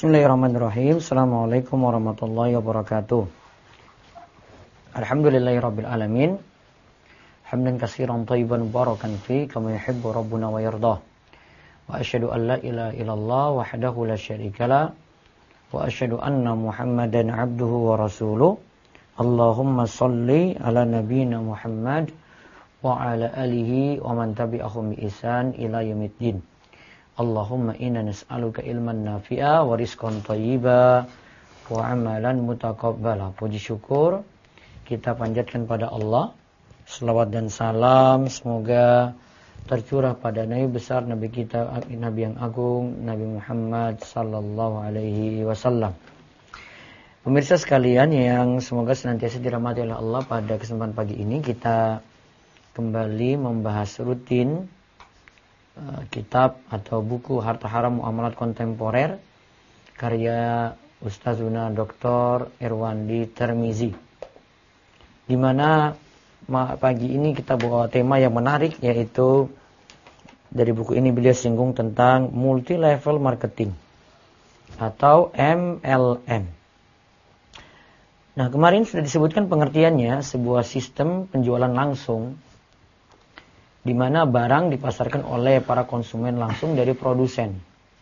Bismillahirrahmanirrahim. Assalamualaikum warahmatullahi wabarakatuh. Alhamdulillahirabbil alamin. Hamdan katsiran thayyiban mubarakan fi kama yuhibbu rabbuna wa yardah. Wa asyhadu an la ilaha illallah wahdahu la syarikalah wa asyhadu anna Muhammadan abduhu wa rasuluh. Allahumma shalli ala nabiyyina Muhammad wa ala alihi wa man tabi'ahum bi ihsan ila yaumiddin. Allahumma inna nas'aluka ilman nafi'a wa rizqan thayyiba wa amalan mutaqabbala. Puji syukur kita panjatkan pada Allah. Selawat dan salam semoga tercurah pada Nabi besar, Nabi kita, Nabi yang agung, Nabi Muhammad sallallahu alaihi wasallam. Pemirsa sekalian yang semoga senantiasa dirahmati oleh Allah, pada kesempatan pagi ini kita kembali membahas rutin kitab atau buku Harta Haram Muamalat Kontemporer karya Ustazuna Dr. Irwandi Tirmizi, di mana pagi ini kita bawa tema yang menarik, yaitu dari buku ini beliau singgung tentang multi level marketing atau MLM. Nah, kemarin sudah disebutkan pengertiannya, sebuah sistem penjualan langsung di mana barang dipasarkan oleh para konsumen langsung dari produsen.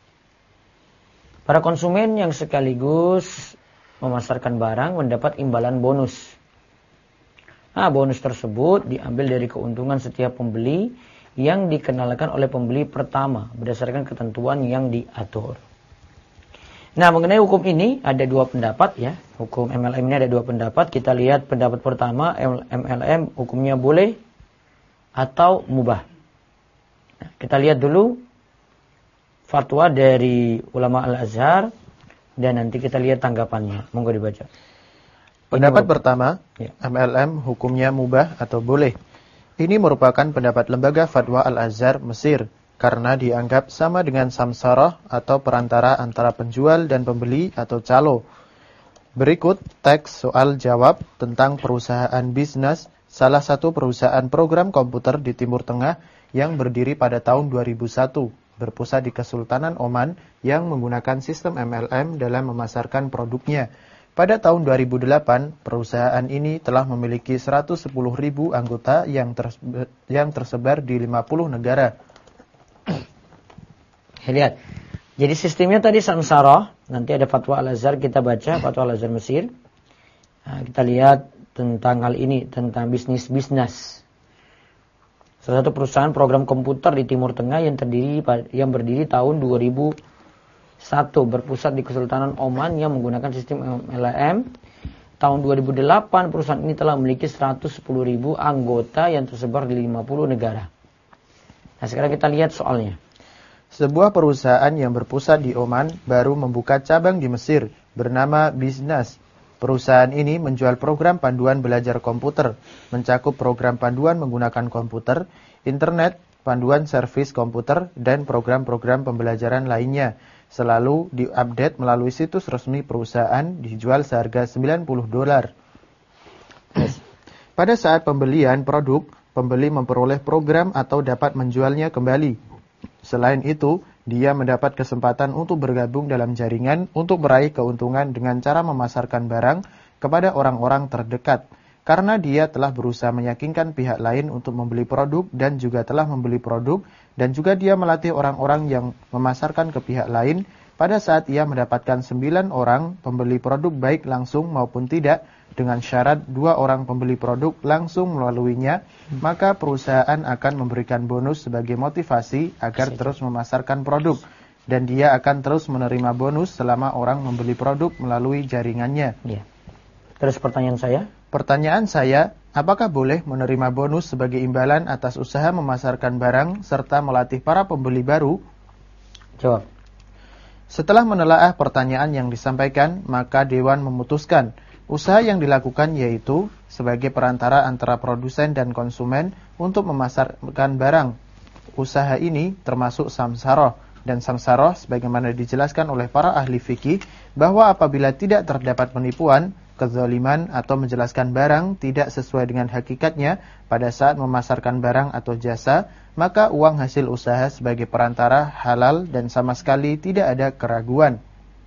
Para konsumen yang sekaligus memasarkan barang mendapat imbalan bonus. Nah, bonus tersebut diambil dari keuntungan setiap pembeli yang dikenalkan oleh pembeli pertama berdasarkan ketentuan yang diatur. Nah, mengenai hukum ini ada dua pendapat ya. Hukum MLM ini ada dua pendapat. Kita lihat pendapat pertama, MLM hukumnya boleh atau mubah. Nah, kita lihat dulu fatwa dari ulama Al-Azhar dan nanti kita lihat tanggapannya. Monggo dibaca. Pendapat pertama, ya. MLM hukumnya mubah atau boleh. Ini merupakan pendapat lembaga fatwa Al-Azhar Mesir karena dianggap sama dengan samsarah atau perantara antara penjual dan pembeli atau calo. Berikut teks soal jawab tentang perusahaan bisnis salah satu perusahaan program komputer di Timur Tengah yang berdiri pada tahun 2001, berpusat di Kesultanan Oman yang menggunakan sistem MLM dalam memasarkan produknya. Pada tahun 2008, perusahaan ini telah memiliki 110.000 anggota yang tersebar di 50 negara. Lihat. Jadi sistemnya tadi samsarah, nanti ada fatwa Al-Azhar, kita baca fatwa Al-Azhar Mesir. Nah, kita lihat tentang hal ini, tentang bisnis. Salah satu perusahaan program komputer di Timur Tengah yang berdiri tahun 2001, berpusat di Kesultanan Oman yang menggunakan sistem MLM. Tahun 2008 perusahaan ini telah memiliki 110.000 anggota yang tersebar di 50 negara. Nah, sekarang kita lihat soalnya. Sebuah perusahaan yang berpusat di Oman baru membuka cabang di Mesir bernama Biznas. Perusahaan ini menjual program panduan belajar komputer, mencakup program panduan menggunakan komputer, internet, panduan servis komputer, dan program-program pembelajaran lainnya. Selalu diupdate melalui situs resmi perusahaan, dijual seharga $90. Pada saat pembelian produk, pembeli memperoleh program atau dapat menjualnya kembali. Selain itu, dia mendapat kesempatan untuk bergabung dalam jaringan untuk meraih keuntungan dengan cara memasarkan barang kepada orang-orang terdekat. Karena dia telah berusaha meyakinkan pihak lain untuk membeli produk dan juga telah membeli produk, dan juga dia melatih orang-orang yang memasarkan ke pihak lain. Pada saat ia mendapatkan 9 orang pembeli produk baik langsung maupun tidak, dengan syarat 2 orang pembeli produk langsung melaluinya, maka perusahaan akan memberikan bonus sebagai motivasi agar terus memasarkan produk. Dan dia akan terus menerima bonus selama orang membeli produk melalui jaringannya. Ya. Terus pertanyaan saya? Pertanyaan saya, apakah boleh menerima bonus sebagai imbalan atas usaha memasarkan barang serta melatih para pembeli baru? Jawab. Setelah menelaah pertanyaan yang disampaikan, maka Dewan memutuskan usaha yang dilakukan yaitu sebagai perantara antara produsen dan konsumen untuk memasarkan barang. Usaha ini termasuk samsarah, dan samsarah sebagaimana dijelaskan oleh para ahli fikih bahwa apabila tidak terdapat penipuan, kezaliman atau menjelaskan barang tidak sesuai dengan hakikatnya pada saat memasarkan barang atau jasa, maka uang hasil usaha sebagai perantara halal dan sama sekali tidak ada keraguan.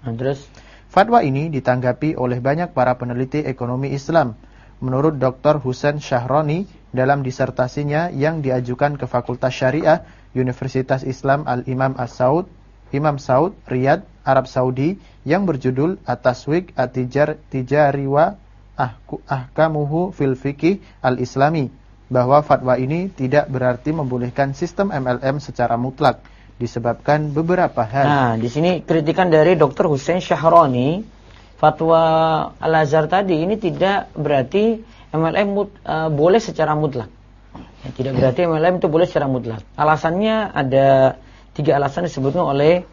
Nah, terus Fatwa ini ditanggapi oleh banyak para peneliti ekonomi Islam. Menurut Dr. Husain Syahroni dalam disertasinya yang diajukan ke Fakultas Syariah Universitas Islam Al-Imam As-Saud, Imam Saud, Riyadh, Arab Saudi yang berjudul At-Taswiq At-Tijari wa Ahkamuhu fil Fiqih Al-Islami, bahwa fatwa ini tidak berarti membolehkan sistem MLM secara mutlak disebabkan beberapa hal. Nah, di sini kritikan dari Dr. Husain Syahroni, fatwa Al-Azhar tadi ini tidak berarti MLM boleh secara mutlak. Ya, tidak berarti MLM itu boleh secara mutlak. Alasannya ada 3 alasan disebutkan oleh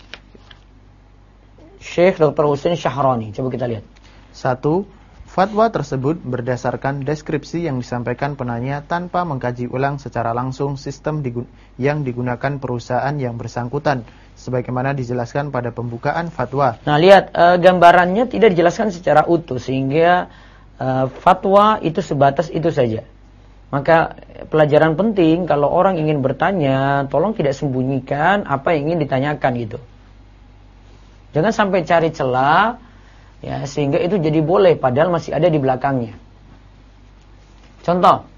Syekh Dr. Husain Syahroni. Coba kita lihat. 1. Fatwa tersebut berdasarkan deskripsi yang disampaikan penanya tanpa mengkaji ulang secara langsung sistem yang digunakan perusahaan yang bersangkutan, sebagaimana dijelaskan pada pembukaan fatwa. Nah, lihat gambarannya tidak dijelaskan secara utuh, sehingga fatwa itu sebatas itu saja. Maka pelajaran penting kalau orang ingin bertanya, tolong tidak sembunyikan apa yang ingin ditanyakan gitu. Jangan sampai cari celah, ya, sehingga itu jadi boleh padahal masih ada di belakangnya. Contoh,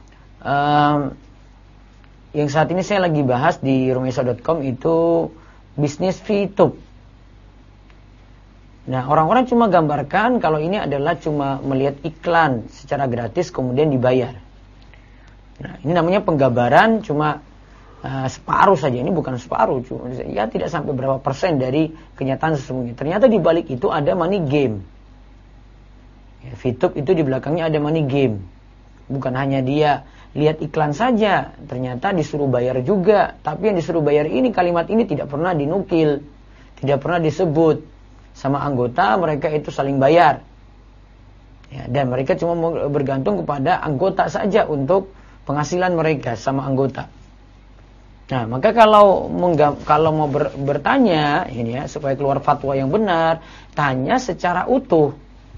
yang saat ini saya lagi bahas di rumesa.com itu bisnis VTube. Nah, orang-orang cuma gambarkan kalau ini adalah cuma melihat iklan secara gratis kemudian dibayar. Nah, ini namanya penggambaran cuma separuh saja. Ini bukan separuh, cuma ya tidak sampai berapa persen dari kenyataan sesungguhnya. Ternyata di balik itu ada money game. Ya, VTube itu di belakangnya ada money game. Bukan hanya dia lihat iklan saja, ternyata disuruh bayar juga. Tapi yang disuruh bayar ini, kalimat ini tidak pernah dinukil, tidak pernah disebut sama anggota. Mereka itu saling bayar, ya, dan mereka cuma bergantung kepada anggota saja untuk penghasilan mereka sama anggota. Nah, maka kalau mau bertanya ini ya, supaya keluar fatwa yang benar, tanya secara utuh.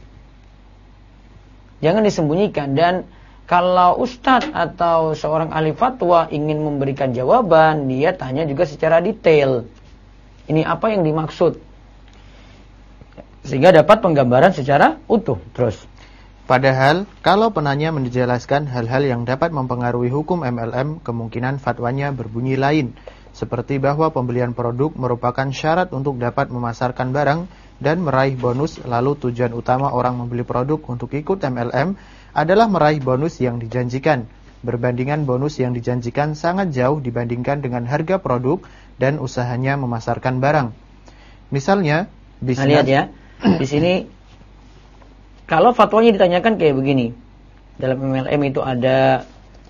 Jangan disembunyikan. Dan kalau ustadz atau seorang ahli fatwa ingin memberikan jawaban, dia tanya juga secara detail. Ini apa yang dimaksud? Sehingga dapat penggambaran secara utuh. Terus. Padahal, kalau penanya menjelaskan hal-hal yang dapat mempengaruhi hukum MLM, kemungkinan fatwanya berbunyi lain. Seperti bahwa pembelian produk merupakan syarat untuk dapat memasarkan barang dan meraih bonus, lalu tujuan utama orang membeli produk untuk ikut MLM adalah meraih bonus yang dijanjikan. Berbandingan bonus yang dijanjikan sangat jauh dibandingkan dengan harga produk dan usahanya memasarkan barang. Misalnya, bisnis... Nah, lihat ya, di sini kalau fatwanya ditanyakan kayak begini, dalam MLM itu ada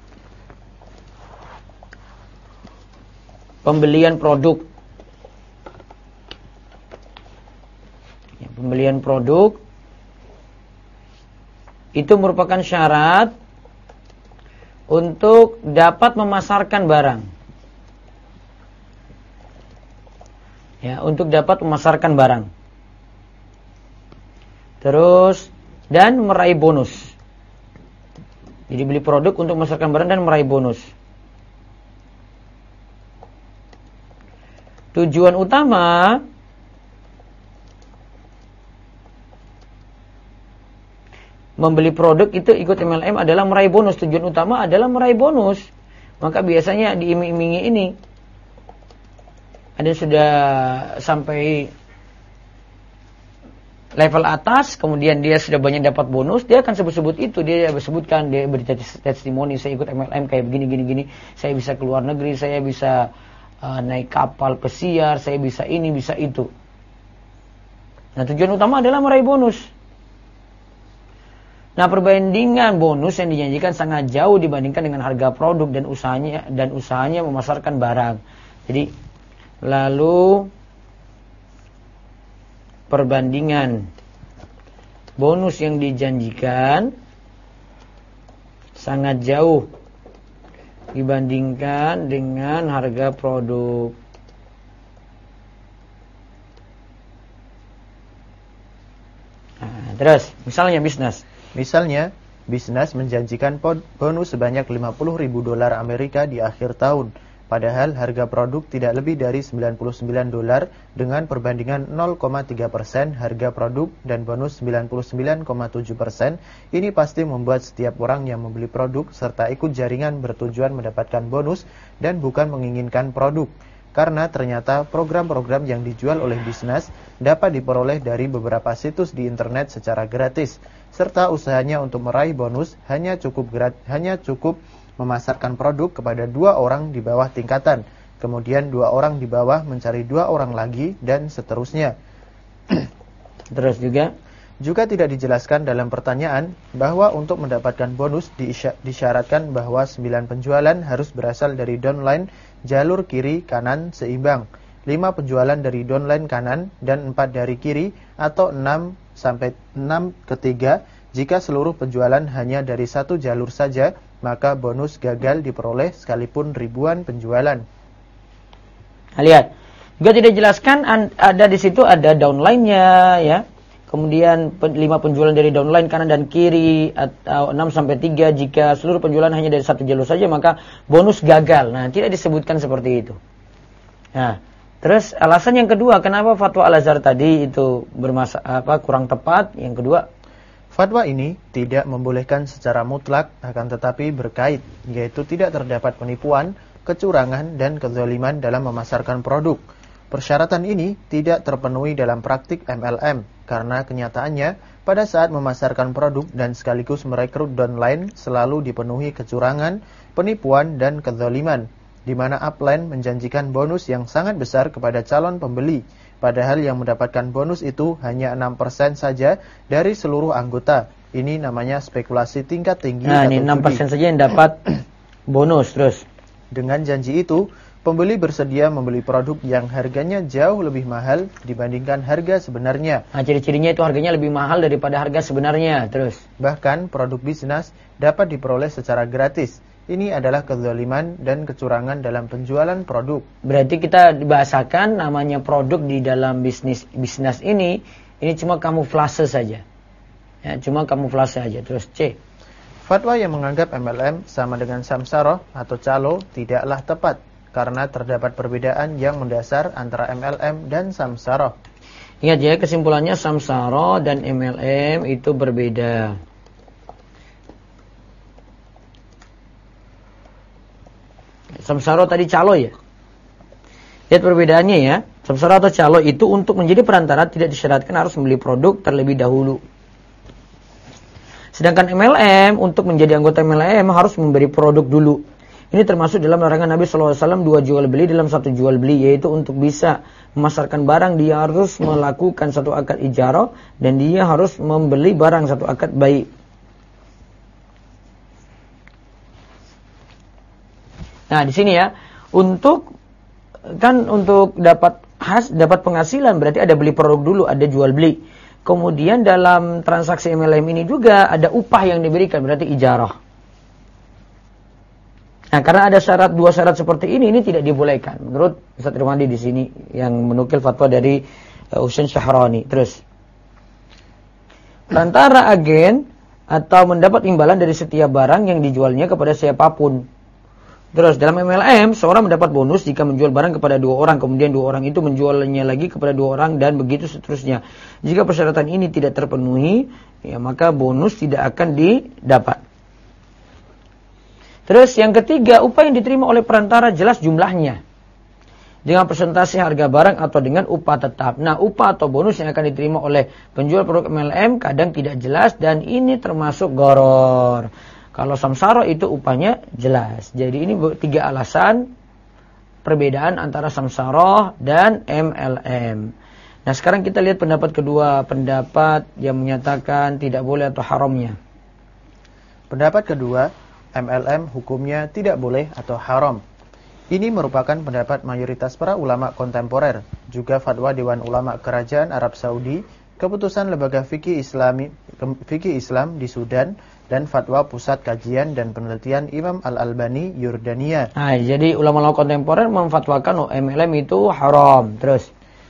pembelian produk. Ya, pembelian produk itu merupakan syarat untuk dapat memasarkan barang. Ya, untuk dapat memasarkan barang. Terus dan meraih bonus. Jadi beli produk untuk memasarkan barang dan meraih bonus. Tujuan utama membeli produk itu ikut MLM adalah meraih bonus. Tujuan utama adalah meraih bonus. Maka biasanya diiming-imingi ini. Ada sudah sampai level atas, kemudian dia sudah banyak dapat bonus, dia akan sebut-sebut itu, dia sebutkan, dia beri testimoni, saya ikut MLM kayak begini, saya bisa keluar negeri, saya bisa naik kapal pesiar, saya bisa ini, bisa itu. Nah, tujuan utama adalah meraih bonus. Nah, perbandingan bonus yang dijanjikan sangat jauh dibandingkan dengan harga produk dan usahanya memasarkan barang. Jadi, lalu perbandingan bonus yang dijanjikan sangat jauh dibandingkan dengan harga produk. Nah, terus, misalnya bisnis. Misalnya, bisnis menjanjikan bonus sebanyak $50.000 Amerika di akhir tahun. padahal harga produk tidak lebih dari $99 dengan perbandingan 0,3% harga produk dan bonus 99,7%. Ini pasti membuat setiap orang yang membeli produk serta ikut jaringan bertujuan mendapatkan bonus dan bukan menginginkan produk. Karena ternyata program-program yang dijual oleh bisnis dapat diperoleh dari beberapa situs di internet secara gratis, serta usahanya untuk meraih bonus hanya cukup memasarkan produk kepada 2 orang di bawah tingkatan, kemudian 2 orang di bawah mencari 2 orang lagi, dan seterusnya. Terus juga tidak dijelaskan dalam pertanyaan bahwa untuk mendapatkan bonus disyaratkan bahwa 9 penjualan harus berasal dari downline jalur kiri kanan seimbang, 5 penjualan dari downline kanan dan 4 dari kiri, atau 6 sampai 6 ketiga. Jika seluruh penjualan hanya dari satu jalur saja, maka bonus gagal diperoleh sekalipun ribuan penjualan. Lihat, juga tidak dijelaskan ada di situ ada downline-nya ya. Kemudian 5 penjualan dari downline kanan dan kiri, atau 6 sampai 3 jika seluruh penjualan hanya dari satu jalur saja maka bonus gagal. Nah, tidak disebutkan seperti itu. Nah, terus alasan yang kedua kenapa fatwa Al-Azhar tadi itu kurang tepat? Yang kedua, fatwa ini tidak membolehkan secara mutlak, akan tetapi berkait, yaitu tidak terdapat penipuan, kecurangan, dan kezaliman dalam memasarkan produk. Persyaratan ini tidak terpenuhi dalam praktik MLM, karena kenyataannya pada saat memasarkan produk dan sekaligus merekrut downline selalu dipenuhi kecurangan, penipuan, dan kezaliman, di mana upline menjanjikan bonus yang sangat besar kepada calon pembeli, padahal yang mendapatkan bonus itu hanya 6% saja dari seluruh anggota. Ini namanya spekulasi tingkat tinggi. Nah, ini 6% saja yang dapat bonus. Terus, dengan janji itu, pembeli bersedia membeli produk yang harganya jauh lebih mahal dibandingkan harga sebenarnya. Nah, ciri-cirinya itu harganya lebih mahal daripada harga sebenarnya. Terus, bahkan produk bisnis dapat diperoleh secara gratis. Ini adalah kezaliman dan kecurangan dalam penjualan produk. Berarti kita dibahasakan namanya produk di dalam bisnis ini cuma kamuflase saja. Ya, cuma kamuflase saja. Terus C. Fatwa yang menganggap MLM sama dengan samsaroh atau calo tidaklah tepat karena terdapat perbedaan yang mendasar antara MLM dan samsaroh. Ingat ya, kesimpulannya samsaroh dan MLM itu berbeda. Samsara tadi calo ya. Lihat perbedaannya ya. Samsara atau calo itu untuk menjadi perantara tidak disyaratkan harus membeli produk terlebih dahulu. Sedangkan MLM untuk menjadi anggota MLM harus memberi produk dulu. Ini termasuk dalam larangan Nabi SAW 2 jual beli dalam 1 jual beli, yaitu untuk bisa memasarkan barang dia harus melakukan 1 akad ijarah dan dia harus membeli barang 1 akad bai'. Nah, di sini ya, untuk dapat penghasilan berarti ada beli produk dulu, ada jual beli. Kemudian dalam transaksi MLM ini juga ada upah yang diberikan, berarti ijarah. Nah, karena ada 2 syarat seperti ini tidak dibolehkan. Menurut Ustaz Irwandi di sini yang menukil fatwa dari Husain Syahrani. Terus, perantara agen atau mendapat imbalan dari setiap barang yang dijualnya kepada siapapun. Terus dalam MLM, seorang mendapat bonus jika menjual barang kepada 2 orang, kemudian 2 orang itu menjualnya lagi kepada 2 orang, dan begitu seterusnya. Jika persyaratan ini tidak terpenuhi, ya maka bonus tidak akan didapat. Terus yang ketiga, upah yang diterima oleh perantara jelas jumlahnya, dengan persentase harga barang atau dengan upah tetap. Nah, upah atau bonus yang akan diterima oleh penjual produk MLM kadang tidak jelas, dan ini termasuk gharar. Kalau samsara itu upahnya jelas. Jadi ini 3 alasan perbedaan antara samsara dan MLM. Nah, sekarang kita lihat pendapat kedua, pendapat yang menyatakan tidak boleh atau haramnya. Pendapat kedua, MLM hukumnya tidak boleh atau haram. Ini merupakan pendapat mayoritas para ulama kontemporer, juga fatwa Dewan Ulama Kerajaan Arab Saudi, keputusan Lembaga Fikih Islam di Sudan, dan fatwa Pusat Kajian dan Penelitian Imam Al-Albani Yordania. Nah, jadi ulama-ulama kontemporer memfatwakan MLM itu haram. Terus,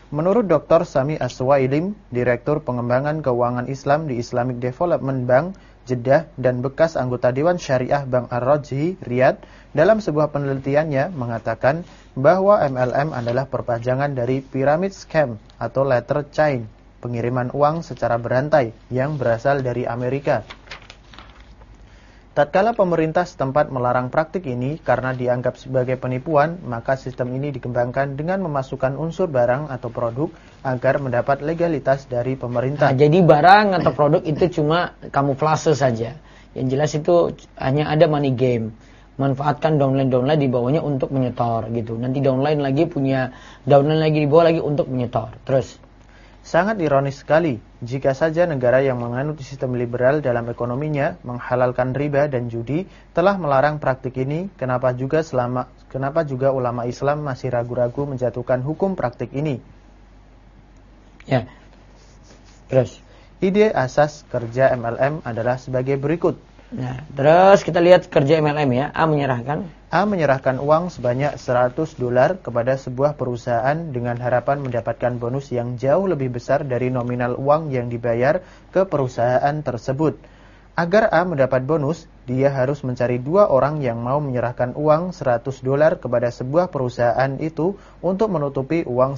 Menurut Dr. Sami As-Suwailim, Direktur Pengembangan Keuangan Islam di Islamic Development Bank, Jeddah, dan bekas anggota Dewan Syariah Bank Ar-Rajhi, Riyadh, dalam sebuah penelitiannya mengatakan bahwa MLM adalah perpanjangan dari pyramid scam atau letter chain, pengiriman uang secara berantai yang berasal dari Amerika. Tatkala pemerintah setempat melarang praktik ini karena dianggap sebagai penipuan, maka sistem ini dikembangkan dengan memasukkan unsur barang atau produk agar mendapat legalitas dari pemerintah. Nah, jadi barang atau produk itu cuma kamuflase saja. Yang jelas itu hanya ada money game. Manfaatkan downline di bawahnya untuk menyetor gitu. Nanti downline lagi di bawah lagi untuk menyetor. Terus sangat ironis sekali jika saja negara yang menganut sistem liberal dalam ekonominya menghalalkan riba dan judi telah melarang praktik ini, kenapa juga ulama Islam masih ragu-ragu menjatuhkan hukum praktik ini? Ya. Terus ide asas kerja MLM adalah sebagai berikut. Nah, terus kita lihat kerja MLM ya. A menyerahkan uang sebanyak $100 kepada sebuah perusahaan dengan harapan mendapatkan bonus yang jauh lebih besar dari nominal uang yang dibayar ke perusahaan tersebut. Agar A mendapat bonus, dia harus mencari 2 orang yang mau menyerahkan uang $100 kepada sebuah perusahaan itu untuk menutupi uang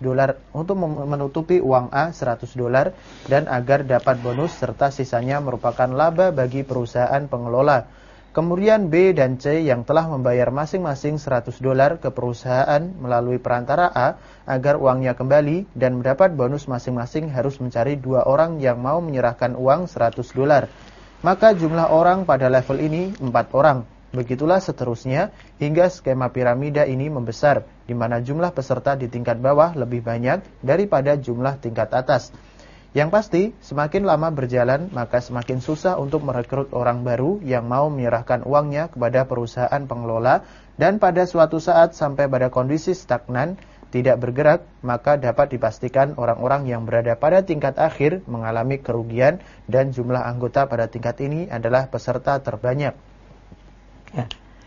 A $100 dan agar dapat bonus serta sisanya merupakan laba bagi perusahaan pengelola. Kemudian B dan C yang telah membayar masing-masing $100 ke perusahaan melalui perantara A agar uangnya kembali dan mendapat bonus masing-masing harus mencari 2 orang yang mau menyerahkan uang $100. Maka jumlah orang pada level ini 4 orang. Begitulah seterusnya hingga skema piramida ini membesar, di mana jumlah peserta di tingkat bawah lebih banyak daripada jumlah tingkat atas. Yang pasti, semakin lama berjalan, maka semakin susah untuk merekrut orang baru yang mau menyerahkan uangnya kepada perusahaan pengelola, dan pada suatu saat sampai pada kondisi stagnan, tidak bergerak, maka dapat dipastikan orang-orang yang berada pada tingkat akhir mengalami kerugian dan jumlah anggota pada tingkat ini adalah peserta terbanyak. Ya.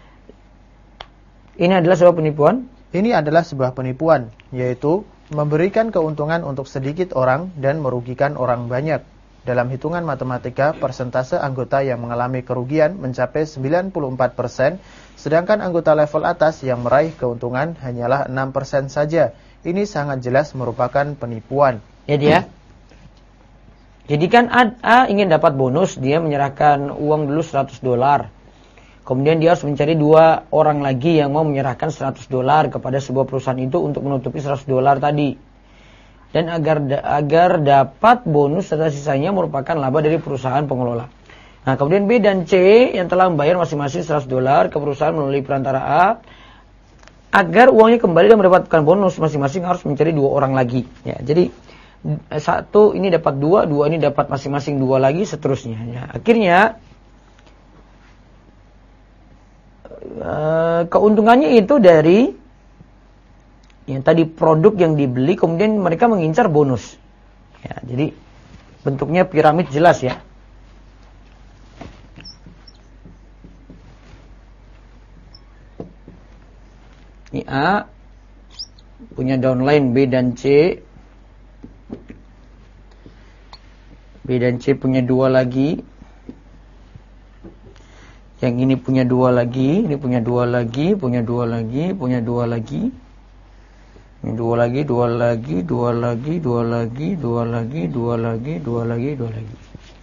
Ini adalah sebuah penipuan? Ini adalah sebuah penipuan, yaitu memberikan keuntungan untuk sedikit orang dan merugikan orang banyak. Dalam hitungan matematika, persentase anggota yang mengalami kerugian mencapai 94%, sedangkan anggota level atas yang meraih keuntungan hanyalah 6% saja. Ini sangat jelas merupakan penipuan. Ya dia. Jadi kan A ingin dapat bonus, dia menyerahkan uang dulu $100. Kemudian dia harus mencari 2 orang lagi yang mau menyerahkan $100 kepada sebuah perusahaan itu untuk menutupi $100 tadi. Dan agar dapat bonus serta sisanya merupakan laba dari perusahaan pengelola. Nah, kemudian B dan C yang telah membayar masing-masing $100 ke perusahaan melalui perantara A, agar uangnya kembali dan mendapatkan bonus masing-masing harus mencari 2 orang lagi. Ya, jadi 1 ini dapat 2, 2 ini dapat masing-masing 2 lagi, seterusnya. Ya, akhirnya keuntungannya itu dari yang tadi produk yang dibeli, kemudian mereka mengincar bonus. Ya, jadi bentuknya piramid jelas ya. Ini A punya downline B dan C. B dan C punya 2 lagi. Yang ini punya 2 lagi, ini punya 2 lagi, punya 2 lagi, punya 2 lagi. Ini 2 lagi, 2 lagi, 2 lagi, 2 lagi, 2 lagi, 2 lagi, 2 lagi, 2 lagi.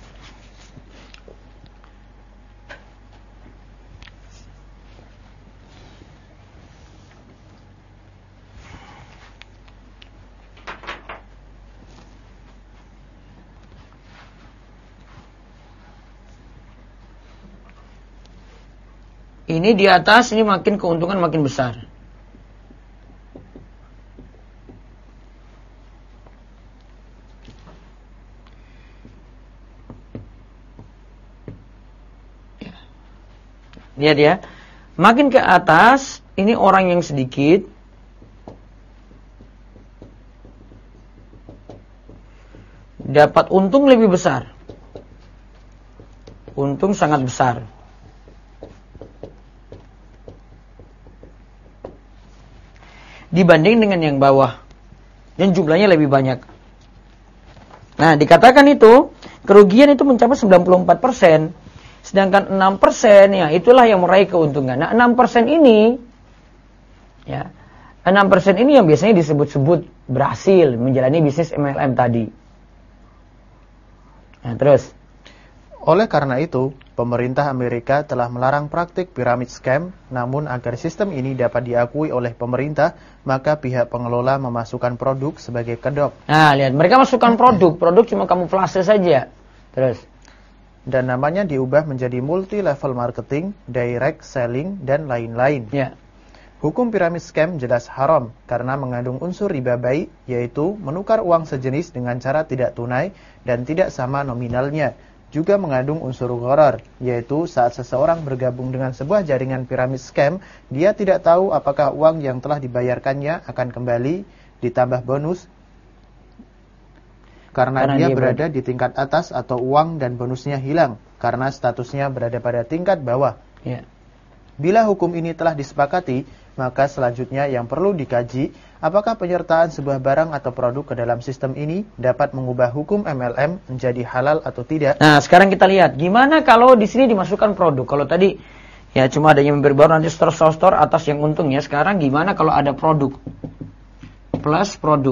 Ini di atas, ini makin keuntungan makin besar. Lihat ya, makin ke atas, ini orang yang sedikit, dapat untung lebih besar. Untung sangat besar. Dibanding dengan yang bawah. dan jumlahnya lebih banyak. Nah, dikatakan itu kerugian itu mencapai 94%, sedangkan 6% ya itulah yang meraih keuntungan. Nah, 6% ini ya, 6% ini yang biasanya disebut-sebut berhasil menjalani bisnis MLM tadi. Nah, terus. Oleh karena itu, pemerintah Amerika telah melarang praktik piramid scam, namun agar sistem ini dapat diakui oleh pemerintah, maka pihak pengelola memasukkan produk sebagai kedok. Nah, lihat, mereka masukkan produk cuma kamuflase saja. Terus. Dan namanya diubah menjadi multi-level marketing, direct selling, dan lain-lain. Ya. Hukum piramid scam jelas haram karena mengandung unsur riba baik, yaitu menukar uang sejenis dengan cara tidak tunai dan tidak sama nominalnya. Juga mengandung unsur gharar, yaitu saat seseorang bergabung dengan sebuah jaringan piramid scam, dia tidak tahu apakah uang yang telah dibayarkannya akan kembali ditambah bonus karena dia berada di tingkat atas atau uang dan bonusnya hilang karena statusnya berada pada tingkat bawah. Ya. Bila hukum ini telah disepakati, maka selanjutnya yang perlu dikaji, apakah penyertaan sebuah barang atau produk ke dalam sistem ini dapat mengubah hukum MLM menjadi halal atau tidak. Nah, sekarang kita lihat gimana kalau di sini dimasukkan produk. Kalau tadi ya cuma adanya member baru nanti store atas yang untungnya. Sekarang gimana kalau ada produk plus produk?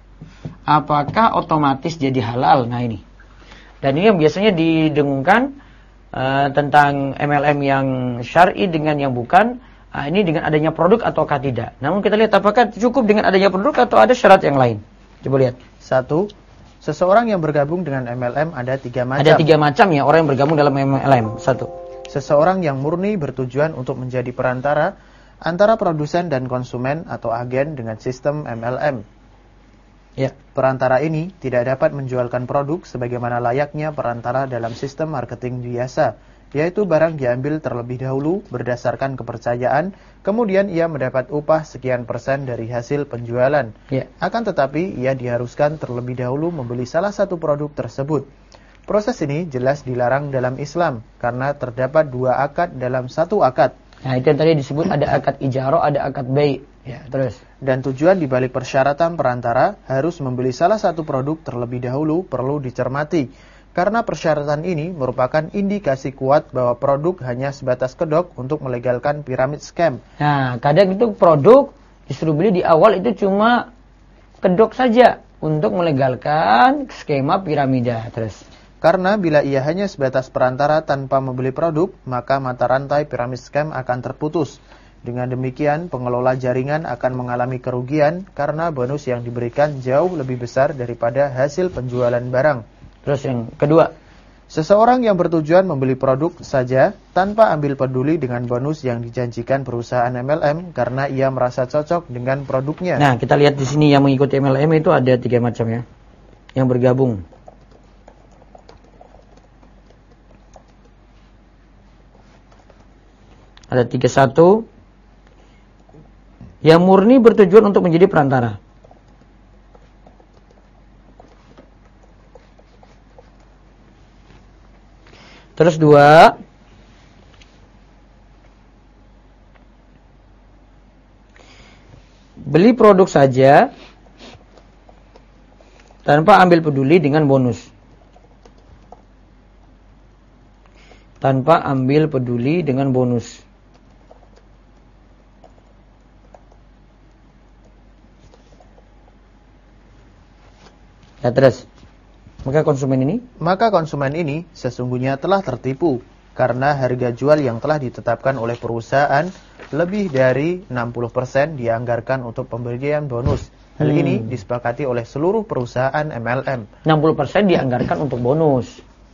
Apakah otomatis jadi halal? Nah, ini. Dan ini yang biasanya didengungkan tentang MLM yang syar'i dengan yang bukan. Ini dengan adanya produk ataukah tidak. Namun kita lihat apakah cukup dengan adanya produk atau ada syarat yang lain. Coba lihat. 1. Seseorang yang bergabung dengan MLM ada 3 macam. Ada 3 macam ya orang yang bergabung dalam MLM. 1. Seseorang yang murni bertujuan untuk menjadi perantara antara produsen dan konsumen atau agen dengan sistem MLM. Ya. Perantara ini tidak dapat menjualkan produk sebagaimana layaknya perantara dalam sistem marketing biasa, yaitu barang diambil terlebih dahulu berdasarkan kepercayaan, kemudian ia mendapat upah sekian persen dari hasil penjualan. Ya. Akan tetapi ia diharuskan terlebih dahulu membeli salah satu produk tersebut. Proses ini jelas dilarang dalam Islam karena terdapat 2 akad dalam 1 akad. Nah, itu yang tadi disebut ada akad ijarah, ada akad bai'. Ya, terus. Dan tujuan dibalik persyaratan perantara harus membeli salah satu produk terlebih dahulu perlu dicermati. Karena persyaratan ini merupakan indikasi kuat bahwa produk hanya sebatas kedok untuk melegalkan piramid scam. Nah, kadang itu produk disuruh beli di awal itu cuma kedok saja untuk melegalkan skema piramida. Terus. Karena bila ia hanya sebatas perantara tanpa membeli produk, maka mata rantai piramid scam akan terputus. Dengan demikian, pengelola jaringan akan mengalami kerugian karena bonus yang diberikan jauh lebih besar daripada hasil penjualan barang. Terus yang kedua, seseorang yang bertujuan membeli produk saja tanpa ambil peduli dengan bonus yang dijanjikan perusahaan MLM karena ia merasa cocok dengan produknya. Nah, kita lihat di sini yang mengikuti MLM itu ada 3 macam ya. Yang bergabung. Ada 31 yang murni bertujuan untuk menjadi perantara. Terus 2, beli produk saja tanpa ambil peduli dengan bonus. Tanpa ambil peduli dengan bonus. Ya, terus. Maka konsumen ini sesungguhnya telah tertipu karena harga jual yang telah ditetapkan oleh perusahaan lebih dari 60% dianggarkan untuk pemberian bonus. Hal ini disepakati oleh seluruh perusahaan MLM. 60% dianggarkan untuk bonus.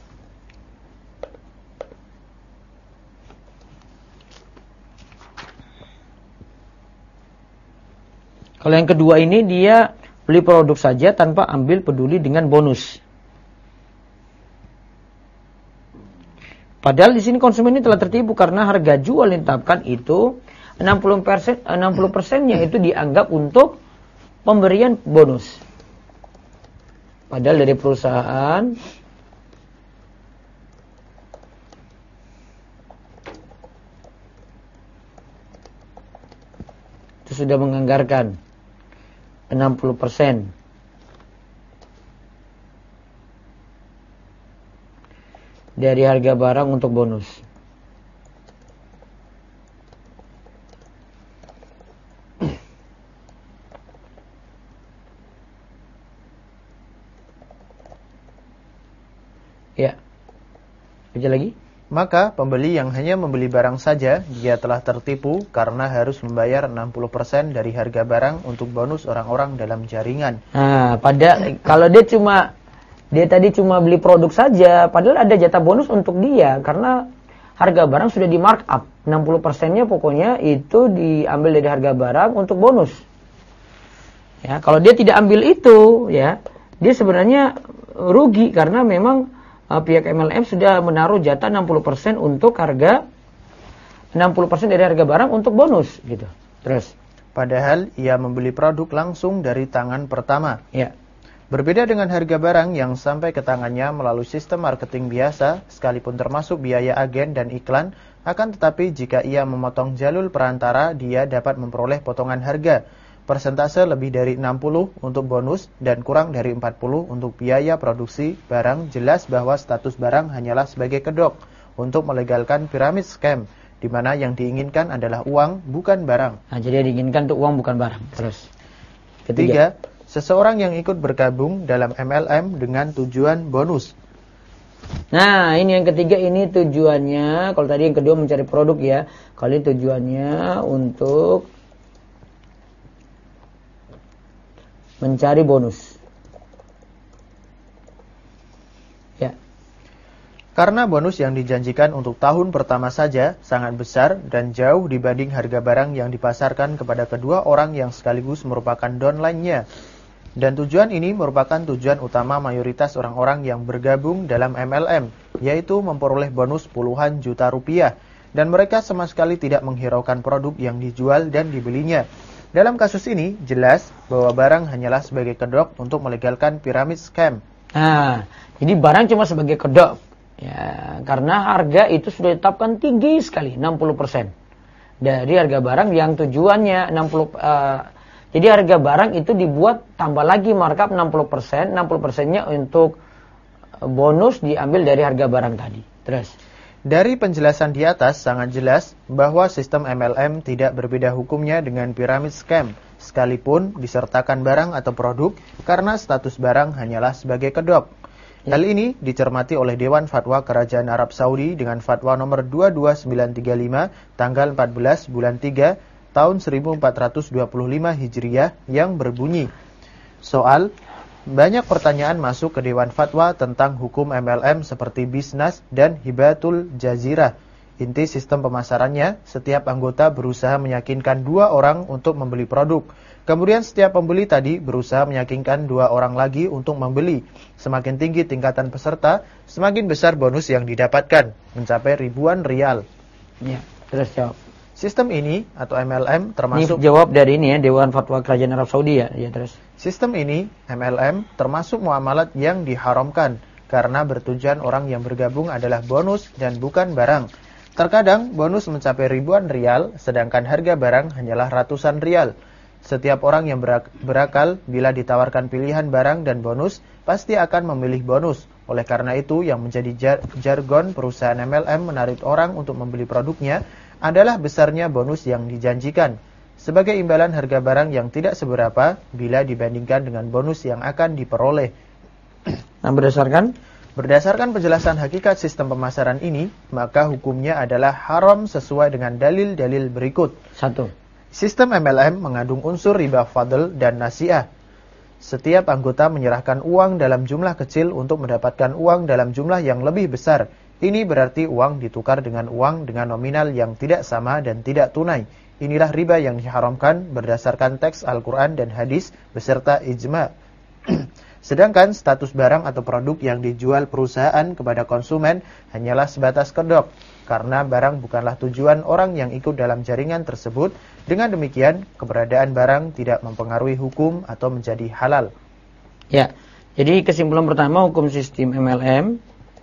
Kalau yang kedua ini dia beli produk saja tanpa ambil peduli dengan bonus. Padahal di sini konsumen ini telah tertipu karena harga jual yang ditetapkan itu 60%-nya itu dianggap untuk pemberian bonus. Padahal dari perusahaan itu sudah menganggarkan 60% dari harga barang untuk bonus. Ya. Baca lagi. Maka pembeli yang hanya membeli barang saja, dia telah tertipu karena harus membayar 60% dari harga barang untuk bonus orang-orang dalam jaringan. Nah, kalau dia tadi cuma beli produk saja, padahal ada jatah bonus untuk dia karena harga barang sudah di markup. 60%-nya pokoknya itu diambil dari harga barang untuk bonus. Ya, kalau dia tidak ambil itu, ya, dia sebenarnya rugi karena memang pihak MLM sudah menaruh jatah 60% untuk harga 60% dari harga barang untuk bonus gitu. Terus padahal ia membeli produk langsung dari tangan pertama. Ya. Berbeda dengan harga barang yang sampai ke tangannya melalui sistem marketing biasa, sekalipun termasuk biaya agen dan iklan, akan tetapi jika ia memotong jalur perantara, dia dapat memperoleh potongan harga. Persentase lebih dari 60 untuk bonus dan kurang dari 40 untuk biaya produksi barang, jelas bahwa status barang hanyalah sebagai kedok untuk melegalkan piramid scam, di mana yang diinginkan adalah uang, bukan barang. Nah, jadi yang diinginkan itu uang, bukan barang. Terus ketiga, seseorang yang ikut bergabung dalam MLM dengan tujuan bonus. Nah, ini yang ketiga, ini tujuannya. Kalau tadi yang kedua mencari produk ya, kali tujuannya untuk mencari bonus. Ya. Karena bonus yang dijanjikan untuk tahun pertama saja sangat besar dan jauh dibanding harga barang yang dipasarkan kepada kedua orang yang sekaligus merupakan downline-nya. Dan tujuan ini merupakan tujuan utama mayoritas orang-orang yang bergabung dalam MLM, yaitu memperoleh bonus puluhan juta rupiah. Dan mereka sama sekali tidak menghiraukan produk yang dijual dan dibelinya. Dalam kasus ini, jelas bahwa barang hanyalah sebagai kedok untuk melegalkan piramid scam. Nah, jadi barang cuma sebagai kedok. Ya, karena harga itu sudah ditetapkan tinggi sekali, 60%. Dari harga barang yang tujuannya 60%. Jadi harga barang itu dibuat tambah lagi markup 60%. 60%-nya untuk bonus diambil dari harga barang tadi. Terus. Dari penjelasan di atas sangat jelas bahwa sistem MLM tidak berbeda hukumnya dengan piramid scam, sekalipun disertakan barang atau produk karena status barang hanyalah sebagai kedok. Hal ini dicermati oleh Dewan Fatwa Kerajaan Arab Saudi dengan fatwa nomor 22935 tanggal 14 bulan 3 tahun 1425 Hijriah yang berbunyi, soal banyak pertanyaan masuk ke Dewan Fatwa tentang hukum MLM seperti bisnis dan hibatul jazirah. Inti sistem pemasarannya, setiap anggota berusaha meyakinkan 2 orang untuk membeli produk. Kemudian setiap pembeli tadi berusaha meyakinkan 2 orang lagi untuk membeli. Semakin tinggi tingkatan peserta, semakin besar bonus yang didapatkan, mencapai ribuan rial. Ya, terus jawab. Sistem ini atau MLM termasuk... Ini jawab dari ini ya, Dewan Fatwa Kerajaan Arab Saudi ya. Ya, terus. Sistem ini, MLM, termasuk muamalat yang diharamkan karena bertujuan orang yang bergabung adalah bonus dan bukan barang. Terkadang bonus mencapai ribuan rial, sedangkan harga barang hanyalah ratusan rial. Setiap orang yang berakal bila ditawarkan pilihan barang dan bonus, pasti akan memilih bonus. Oleh karena itu, yang menjadi jargon perusahaan MLM menarik orang untuk membeli produknya adalah besarnya bonus yang dijanjikan. Sebagai imbalan harga barang yang tidak seberapa bila dibandingkan dengan bonus yang akan diperoleh. Nah, berdasarkan penjelasan hakikat sistem pemasaran ini, maka hukumnya adalah haram sesuai dengan dalil-dalil berikut. 1. Sistem MLM mengandung unsur riba fadl dan nasiah. Setiap anggota menyerahkan uang dalam jumlah kecil untuk mendapatkan uang dalam jumlah yang lebih besar. Ini berarti uang ditukar dengan uang dengan nominal yang tidak sama dan tidak tunai. Inilah riba yang diharamkan berdasarkan teks Al-Quran dan hadis beserta ijma'. Sedangkan status barang atau produk yang dijual perusahaan kepada konsumen hanyalah sebatas kedok. Karena barang bukanlah tujuan orang yang ikut dalam jaringan tersebut. Dengan demikian, keberadaan barang tidak mempengaruhi hukum atau menjadi halal. Ya, jadi kesimpulan pertama hukum sistem MLM.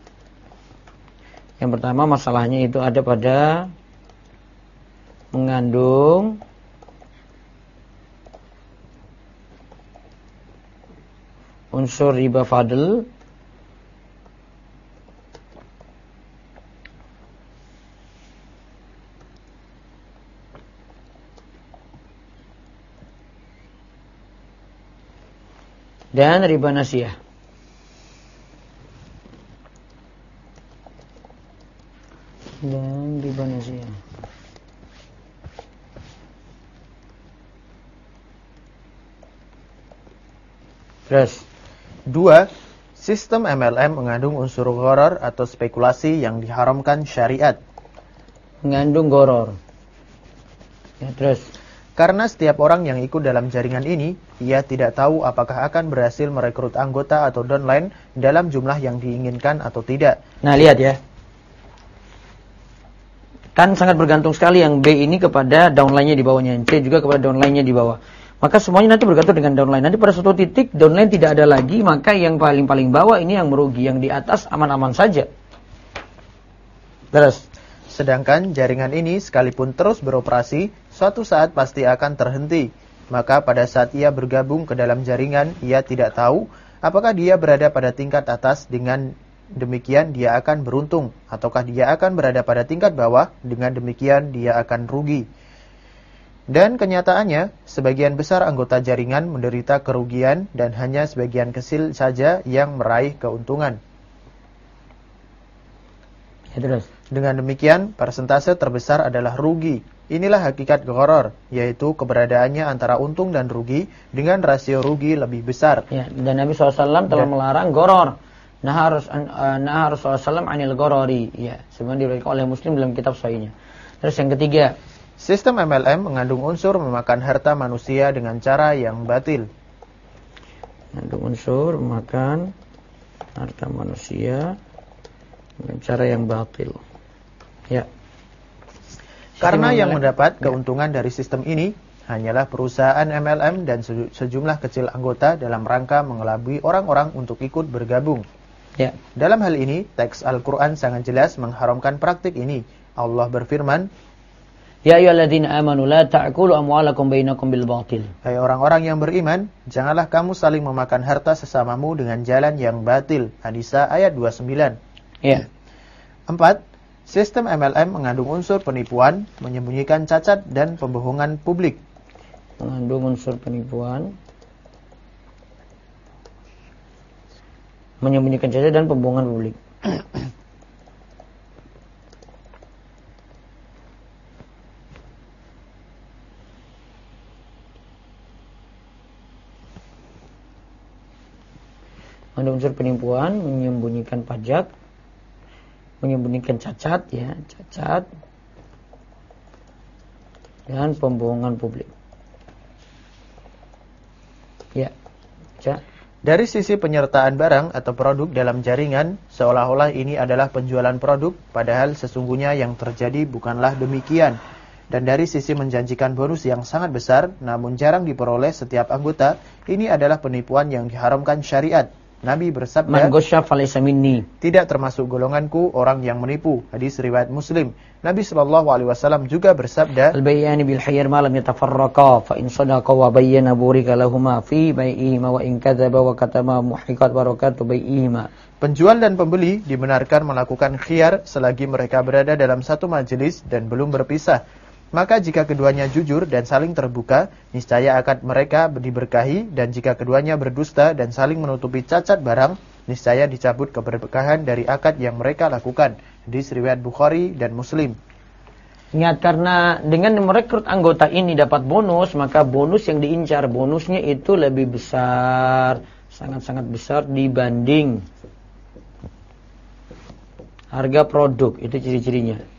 Yang pertama masalahnya itu ada pada mengandung unsur riba fadl. Dan riba nasiyah. Dan riba nasiyah. Terus 2. Sistem MLM mengandung unsur gharar atau spekulasi yang diharamkan syariat. mengandung gharar. Ya, terus Karena setiap orang yang ikut dalam jaringan ini, ia tidak tahu apakah akan berhasil merekrut anggota atau downline dalam jumlah yang diinginkan atau tidak. nah lihat ya. Kan sangat bergantung sekali yang B ini kepada downline-nya di bawahnya, yang C juga kepada downline-nya di bawah. Maka semuanya nanti bergantung dengan downline. Nanti pada suatu titik downline tidak ada lagi, maka yang paling bawah ini yang merugi, yang di atas aman-aman saja. Terus, Sedangkan jaringan ini sekalipun terus beroperasi, suatu saat pasti akan terhenti. Maka pada saat ia bergabung ke dalam jaringan, ia tidak tahu apakah dia berada pada tingkat atas, dengan demikian dia akan beruntung, ataukah dia akan berada pada tingkat bawah, dengan demikian dia akan rugi. Dan kenyataannya, sebagian besar anggota jaringan menderita kerugian dan hanya sebagian kecil saja yang meraih keuntungan. ya terus. Dengan demikian, persentase terbesar adalah rugi. Inilah hakikat gharar, yaitu keberadaannya antara untung dan rugi dengan rasio rugi lebih besar. Ya, dan Nabi SAW telah melarang gharar. Naha Rasulullah SAW anil gharari. Ya, sebenarnya diriwayatkan oleh Muslim dalam kitab sahihnya. Terus yang ketiga, Sistem MLM mengandung unsur memakan harta manusia dengan cara yang batil. mengandung unsur memakan harta manusia dengan cara yang batil. Ya. Karena yang mendapat keuntungan dari sistem ini hanyalah perusahaan MLM dan sejumlah kecil anggota dalam rangka mengelabui orang-orang untuk ikut bergabung. Ya. Dalam hal ini, teks Al-Quran sangat jelas mengharamkan praktik ini. Allah berfirman, Ya ayyuhalladzina amanu la ta'kulu amwalakum bainakum bil batil. hai orang-orang yang beriman, janganlah kamu saling memakan harta sesamamu dengan jalan yang batil. An-Nisa ayat 29. Ya. 4. Sistem MLM mengandung unsur penipuan, menyembunyikan cacat, dan pembohongan publik. Mengandung unsur penipuan, menyembunyikan cacat dan pembohongan publik. Mengandung unsur penipuan, menyembunyikan pajak, menyembunyikan cacat, ya, cacat, dan pembohongan publik. Ya, Cak. Dari sisi penyertaan barang atau produk dalam jaringan, seolah-olah ini adalah penjualan produk, padahal sesungguhnya yang terjadi bukanlah demikian. Dan dari sisi menjanjikan bonus yang sangat besar, namun jarang diperoleh setiap anggota, ini adalah penipuan yang diharamkan syariat. Nabi bersabda, Man ghasya falaysa minni. tidak termasuk golonganku orang yang menipu. Hadis riwayat Muslim. Nabi SAW juga bersabda, Al-bayyani bil hayyir ma lam yatafarraqa fa in sadaqa wa bayyana burika lahumā fi bai'ihima wa in kadzaba wa katama muhiqat barakatu bai'ihima. penjual dan pembeli dibenarkan melakukan khiyar selagi mereka berada dalam satu majelis dan belum berpisah. Maka jika keduanya jujur dan saling terbuka, niscaya akad mereka diberkahi, dan jika keduanya berdusta dan saling menutupi cacat barang, niscaya dicabut keberkahan dari akad yang mereka lakukan. Hadis riwayat Bukhari dan Muslim. Ingat, karena dengan merekrut anggota ini dapat bonus, maka bonus yang diincar, bonusnya itu lebih besar, sangat-sangat besar dibanding harga produk. Itu ciri-cirinya.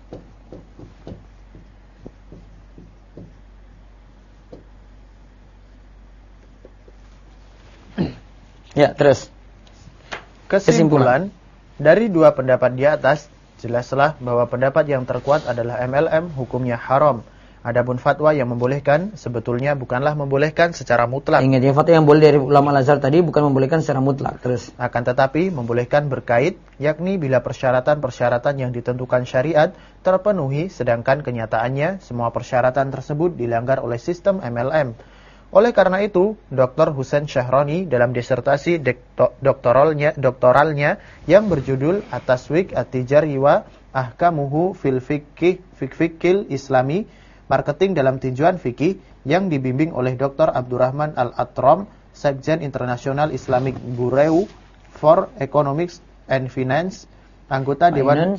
Ya, terus. Kesimpulan, dari dua pendapat di atas, jelaslah bahwa pendapat yang terkuat adalah MLM hukumnya haram. Adapun fatwa yang membolehkan, sebetulnya bukanlah membolehkan secara mutlak. Ingat ya, fatwa yang boleh dari ulama Al-Azhar tadi bukan membolehkan secara mutlak. Terus. Akan tetapi membolehkan berkait, yakni bila persyaratan-persyaratan yang ditentukan syariat terpenuhi, sedangkan kenyataannya semua persyaratan tersebut dilanggar oleh sistem MLM. Oleh karena itu, Dr. Husain Syahroni dalam disertasi doktoralnya yang berjudul At-Taswik At-Tijari wa Ahkamuhu fil Fiqhil Islami, Marketing dalam Tinjauan Fikih, yang dibimbing oleh Dr. Abdurrahman Al-Atram, Sekjen International Islamic Bureau for Economics and Finance, anggota Dewan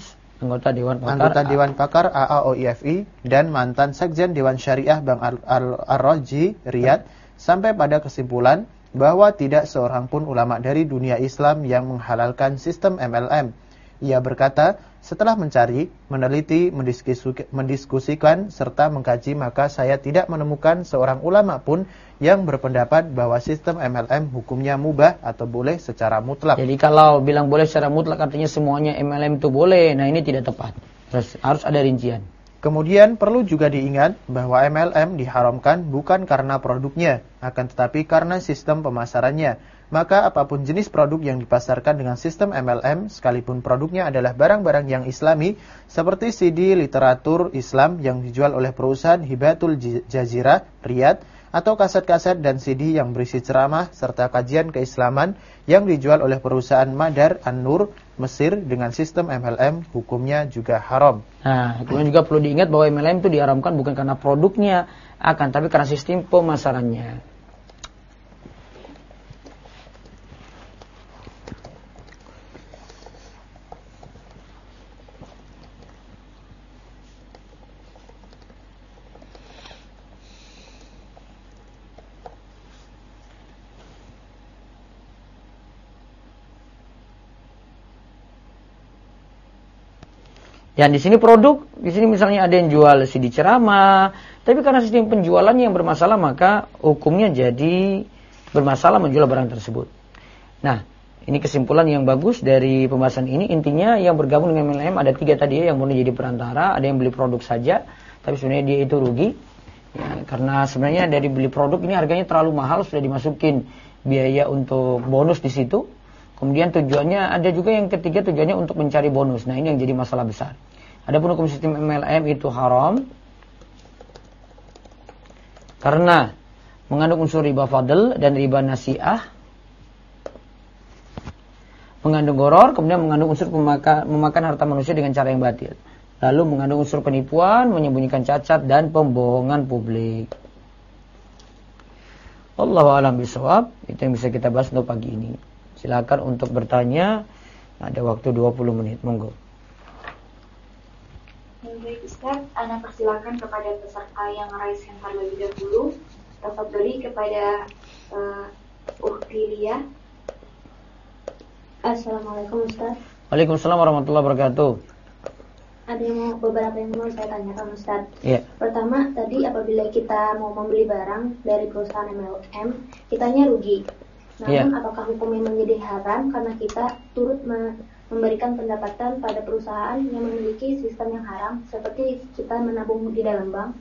Pakar AAOIFI dan mantan Sekjen Dewan Syariah Bank Ar-Raji Riyadh, sampai pada kesimpulan bahwa tidak seorang pun ulama dari dunia Islam yang menghalalkan sistem MLM. Ia berkata, setelah mencari, meneliti, mendiskusikan, serta mengkaji, maka saya tidak menemukan seorang ulama pun yang berpendapat bahwa sistem MLM hukumnya mubah atau boleh secara mutlak. Jadi kalau bilang boleh secara mutlak artinya semuanya MLM itu boleh. Nah, ini tidak tepat. Harus ada rincian. Kemudian perlu juga diingat bahwa MLM diharamkan bukan karena produknya, akan tetapi karena sistem pemasarannya. Maka apapun jenis produk yang dipasarkan dengan sistem MLM, sekalipun produknya adalah barang-barang yang islami, seperti CD literatur Islam yang dijual oleh perusahaan Hibatul Jazirah Riyadh, atau kaset-kaset dan CD yang berisi ceramah serta kajian keislaman yang dijual oleh perusahaan Madar An-Nur Mesir dengan sistem MLM, hukumnya juga haram. Nah, kemudian juga perlu diingat bahwa MLM itu diharamkan bukan karena produknya, akan tapi karena sistem pemasarannya. Dan di sini produk, di sini misalnya ada yang jual CD ceramah, tapi karena sistem penjualannya yang bermasalah, maka hukumnya jadi bermasalah menjual barang tersebut. Nah, ini kesimpulan yang bagus dari pembahasan ini. Intinya yang bergabung dengan MLM ada 3 tadi ya, yang murni jadi perantara, ada yang beli produk saja, tapi sebenarnya dia itu rugi. Ya, karena sebenarnya dari beli produk ini harganya terlalu mahal, sudah dimasukin biaya untuk bonus di situ. Kemudian tujuannya ada juga yang ketiga, tujuannya untuk mencari bonus. Nah, ini yang jadi masalah besar. Adapun hukum sistem MLM itu haram karena mengandung unsur riba fadl dan riba nasi'ah, mengandung gharar, kemudian mengandung unsur memakan harta manusia dengan cara yang batil. Lalu mengandung unsur penipuan, menyembunyikan cacat dan pembohongan publik. Wallahu a'lam bishawab. Itu yang bisa kita bahas untuk pagi ini. Silakan untuk bertanya, ada waktu 20 menit, monggo. Baik Ustaz, Anda persilakan kepada peserta yang raise hand terlebih dahulu. Tafadholi kepada Uktilia. Assalamualaikum Ustaz. Waalaikumsalam warahmatullahi wabarakatuh. Ada beberapa yang mau saya tanyakan Ustaz. Iya. Pertama, tadi apabila kita mau membeli barang dari perusahaan MLM, kitanya rugi. Namun apakah hukumnya menjadi haram karena kita turut memberikan pendapatan pada perusahaan yang memiliki sistem yang haram, seperti kita menabung di dalam bank?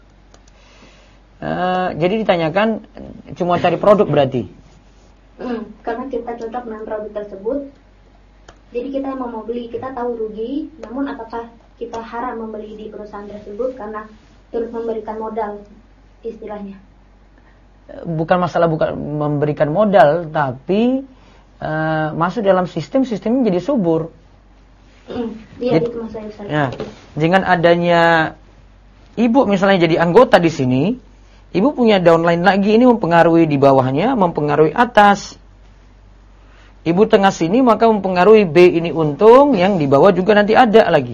Jadi ditanyakan cuma cari produk berarti? Karena kita cocok dengan produk tersebut, jadi kita mau beli, kita tahu rugi, namun apakah kita haram membeli di perusahaan tersebut karena turut memberikan modal, istilahnya? Bukan masalah memberikan modal, tapi masuk dalam sistemnya jadi subur. Iya, itu maksudnya saya. Ya, dengan adanya ibu misalnya jadi anggota di sini, ibu punya downline lagi, ini mempengaruhi di bawahnya, mempengaruhi atas. Ibu tengah sini maka mempengaruhi B ini untung, yang di bawah juga nanti ada lagi.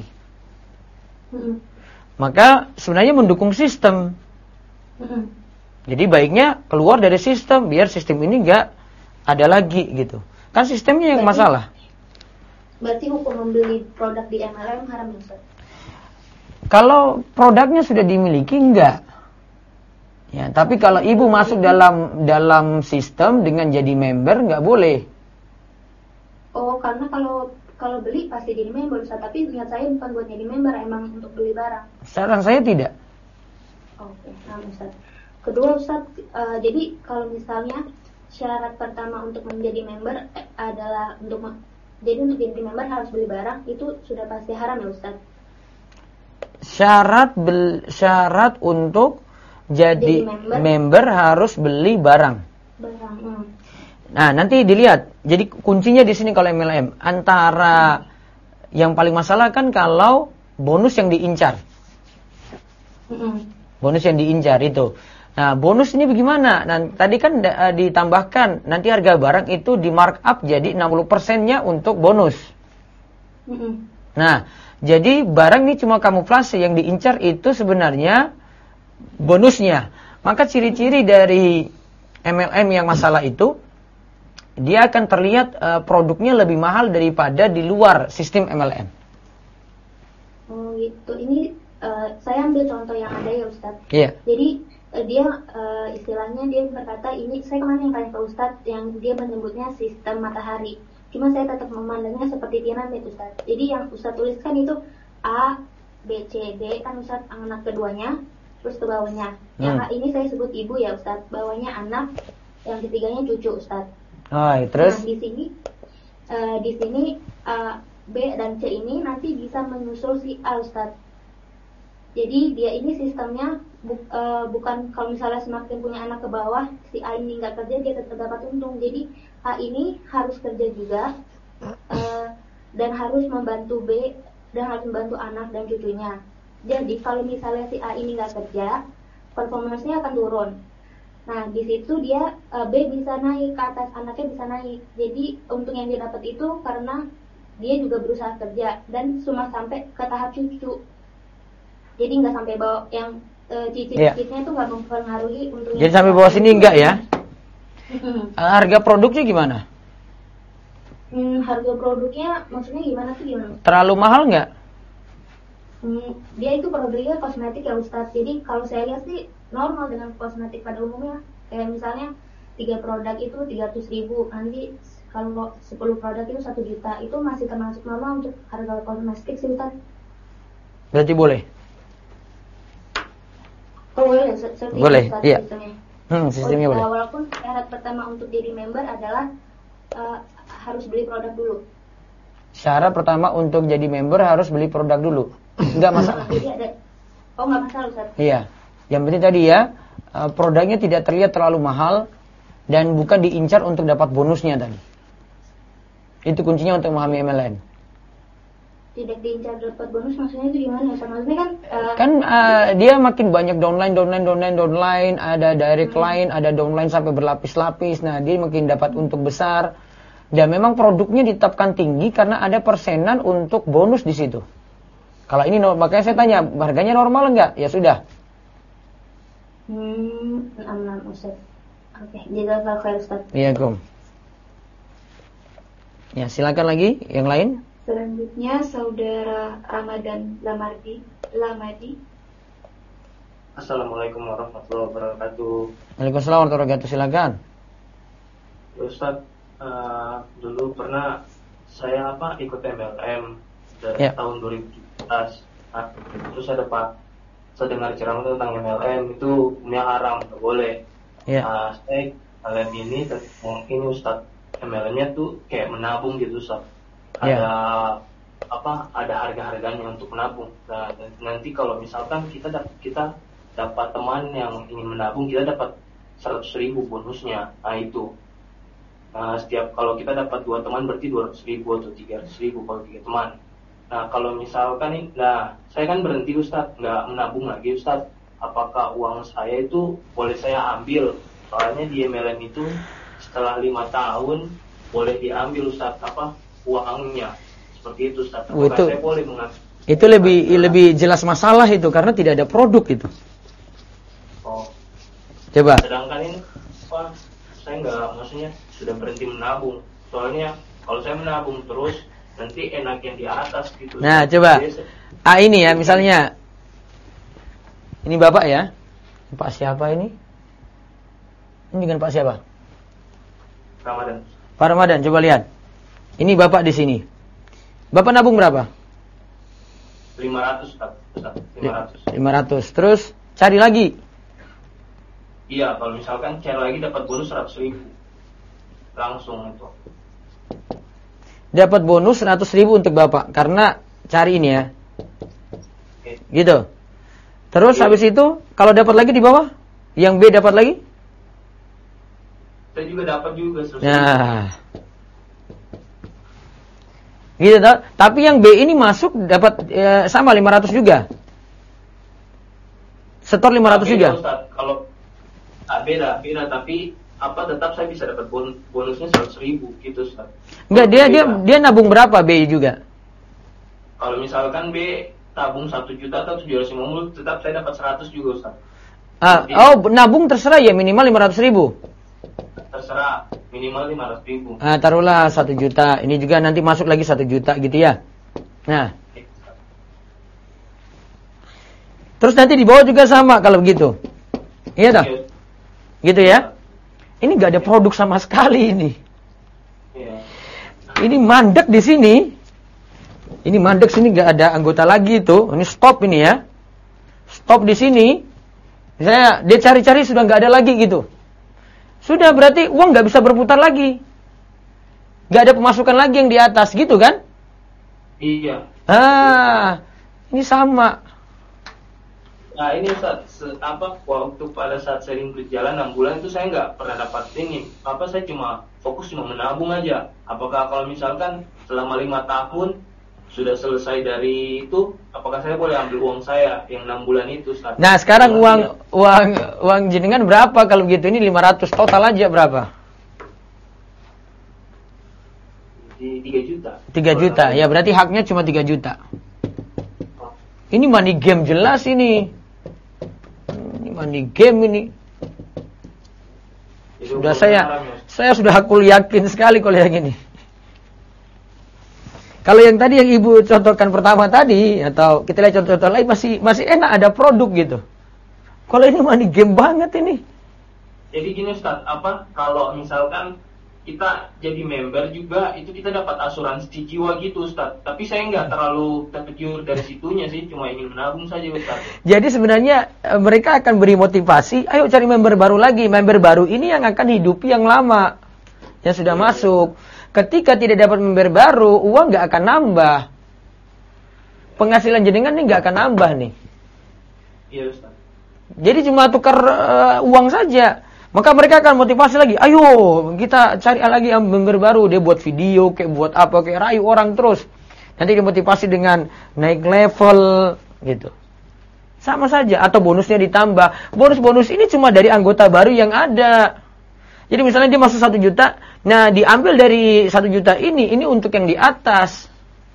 Maka sebenarnya mendukung sistem. Jadi baiknya keluar dari sistem, biar sistem ini nggak ada lagi gitu. Kan sistemnya yang masalah. Berarti hukum membeli produk di MLM haram, Ustaz? Kalau produknya sudah dimiliki enggak. Ya, tapi kalau ibu masuk dalam sistem dengan jadi member nggak boleh. Oh, karena kalau beli pasti jadi member, Ustaz. Tapi niat saya bukan buat jadi member, emang untuk beli barang. Saran saya tidak. Oke, Ustaz. Kedua Ustaz, jadi kalau misalnya syarat pertama untuk menjadi member adalah untuk jadi member harus beli barang, itu sudah pasti haram ya Ustaz? Syarat untuk jadi member harus beli barang. Nah, nanti dilihat. Jadi kuncinya di sini kalau MLM antara yang paling masalah kan kalau bonus yang diincar. Bonus yang diincar itu. Nah, bonus ini bagaimana? Nah, tadi kan ditambahkan nanti harga barang itu di markup jadi 60%-nya untuk bonus. Nah, jadi barang ini cuma kamuflase, yang diincar itu sebenarnya bonusnya. Maka ciri-ciri dari MLM yang masalah itu, dia akan terlihat produknya lebih mahal daripada di luar sistem MLM. Oh gitu. Ini saya ambil contoh yang ada ya Ustadz. Iya. Jadi dia istilahnya dia berkata ini, saya kemarin yang tanya ke Ustadz yang dia menyebutnya sistem matahari. Cuma saya tetap memandangnya seperti piramid Ustadz. Jadi yang Ustadz tuliskan itu A, B, C, D kan Ustadz anak keduanya, terus ke bawahnya. Yang A ini saya sebut ibu ya Ustadz, bawahnya anak, yang ketiganya cucu Ustadz. Terus? Nah di sini B dan C ini nanti bisa menyusul si A Ustadz. Jadi dia ini sistemnya bukan kalau misalnya semakin punya anak ke bawah, si A ini nggak kerja dia tetap dapat untung. Jadi A ini harus kerja juga dan harus membantu B dan harus membantu anak dan cucunya. Jadi kalau misalnya si A ini nggak kerja, performanya akan turun. Nah di situ dia B bisa naik ke atas, anaknya bisa naik. Jadi untung yang dia dapat itu karena dia juga berusaha kerja dan cuma sampai ke tahap cucu. Jadi nggak sampai bawa yang cicit-cicitnya itu nggak mempengaruhi untungnya. Jadi sampai bawah sini enggak ya? Harga produknya gimana? Harga produknya maksudnya gimana tuh gimana? Terlalu mahal nggak? Dia itu produknya kosmetik ya Ustadz. Jadi kalau saya lihat sih normal dengan kosmetik pada umumnya. Kayak misalnya 3 produk itu 300.000, nanti kalau 10 produk itu 1 juta, itu masih termasuk normal untuk harga kosmetik sih Ustadz. Berarti boleh? Oh boleh, boleh, iya. Sistemnya. Sistemnya boleh. Walaupun syarat pertama untuk jadi member adalah harus beli produk dulu. Syarat pertama untuk jadi member harus beli produk dulu. Enggak masalah. Jadi ada. Oh enggak masalah Ustaz. Iya. Yang penting tadi ya, produknya tidak terlihat terlalu mahal dan bukan diincar untuk dapat bonusnya tadi. Itu kuncinya untuk memahami MLM. Tidak diincar dapat bonus maksudnya itu gimana? Maksudnya kan dia makin banyak downline, ada direct line, ada downline sampai berlapis-lapis. Nah, dia makin dapat untung besar. Dan memang produknya ditetapkan tinggi karena ada persenan untuk bonus di situ. Kalau ini makanya saya tanya, harganya normal enggak? Ya sudah. Aman Ustaz. Oke, jazakallahu khair Ustaz. Iya, Kom. Ya, silakan lagi yang lain. Selanjutnya saudara Ramadan Lamadi. Assalamualaikum warahmatullahi wabarakatuh. Waalaikumsalam warahmatullahi wabarakatuh. Silakan. Ustaz, dulu pernah saya ikut MLM dari tahun 2017. Terus saya dengar ceramah tentang MLM itu punya haram, nggak boleh. Saya kalian ini Ustaz, MLM-nya tuh kayak menabung gitu Ustaz. Ada harga-harganya untuk menabung. Nah, nanti kalau misalkan kita dapat teman yang ingin menabung, kita dapat 100.000 bonusnya. Nah itu. Setiap kalau kita dapat 2 teman berarti 200.000 atau 300.000 kalau 3 teman. Nah kalau misalkan saya kan berhenti Ustadz, nggak menabung lagi Ustadz. Apakah uang saya itu boleh saya ambil? Soalnya di MLM itu setelah 5 tahun boleh diambil Ustadz uangnya. Seperti itu Ustadz. Apakah saya boleh mengambil? Itu lebih jelas masalah itu karena tidak ada produk itu. Oh. Coba. Sedangkan ini saya maksudnya sudah berhenti menabung. Soalnya kalau saya menabung terus nanti enak yang di atas gitu. Nah, coba. Ini ya misalnya. Ini Bapak ya. Pak siapa ini? Ini dengan Pak siapa? Ramadan. Pak Ramadan, coba lihat. Ini Bapak di sini. Bapak nabung berapa? 500, Ustaz. 500. Terus cari lagi. Iya, kalau misalkan cari lagi dapat bonus 100.000. Langsung itu. Dapat bonus 100.000 untuk Bapak karena cari ini ya. Gitu. Terus habis itu kalau dapat lagi di bawah? Yang B dapat lagi? Saya juga dapat juga 100.000. Nah. Gitu toh. Tapi yang B ini masuk dapat sama 500 juga. Setor 500 juga. Ustaz, kalau beda tapi tetap saya bisa dapat bonusnya 100.000 gitu Ustaz. Enggak, dia nabung berapa B juga? Kalau misalkan B tabung 1 juta atau 750, tetap saya dapat 100 juga Ustaz. Nabung terserah ya, minimal 500.000. Terserah, minimal 500.000. Taruhlah 1 juta. Ini juga nanti masuk lagi 1 juta gitu ya. Nah. Terus nanti di bawah juga sama kalau begitu. Iya toh? Gitu ya. Ini gak ada produk sama sekali ini. Iya. Ini mandek di sini. Ini mandek sini gak ada anggota lagi itu. Ini stop ini ya. Stop di sini. Dia cari-cari sudah gak ada lagi gitu. Sudah berarti uang gak bisa berputar lagi. Gak ada pemasukan lagi yang di atas gitu kan? Iya. Ini sama. Nah ini Ustaz, waktu pada saat sering berjalan 6 bulan itu saya nggak pernah dapat ini. Saya cuma fokus menabung aja. Apakah kalau misalkan selama 5 tahun sudah selesai dari itu, apakah saya boleh ambil uang saya yang 6 bulan itu Ustaz? Nah sekarang uang jenengan berapa kalau gitu? Ini 500 total aja berapa? Di 3 juta. 3 juta, ya berarti haknya cuma 3 juta. Ini money game jelas ini. Money game ini. Sudah saya sudah aku yakin sekali kalau yang ini. Kalau yang tadi yang Ibu contohkan pertama tadi atau kita lihat contoh-contoh lain masih enak ada produk gitu. Kalau ini money game banget ini. Jadi gini Ustaz, kalau misalkan kita jadi member juga itu kita dapat asuransi jiwa gitu Ustaz. Tapi saya nggak terlalu tergiur dari situnya sih, cuma ingin menabung saja Ustaz. Jadi sebenarnya mereka akan beri motivasi, ayo cari member baru lagi. Member baru ini yang akan hidupi yang lama, yang sudah masuk. Ketika tidak dapat member baru, uang nggak akan nambah. Penghasilan jenengan ini nggak akan nambah nih. Iya Ustaz. Jadi cuma tukar uang saja. Maka mereka akan motivasi lagi. Ayo kita cari lagi yang member baru. Dia buat video, kayak buat apa, kayak rayu orang terus. Nanti dimotivasi dengan naik level gitu. Sama saja. Atau bonusnya ditambah. Bonus-bonus ini cuma dari anggota baru yang ada. Jadi misalnya dia masuk 1 juta. Nah diambil dari 1 juta ini untuk yang di atas.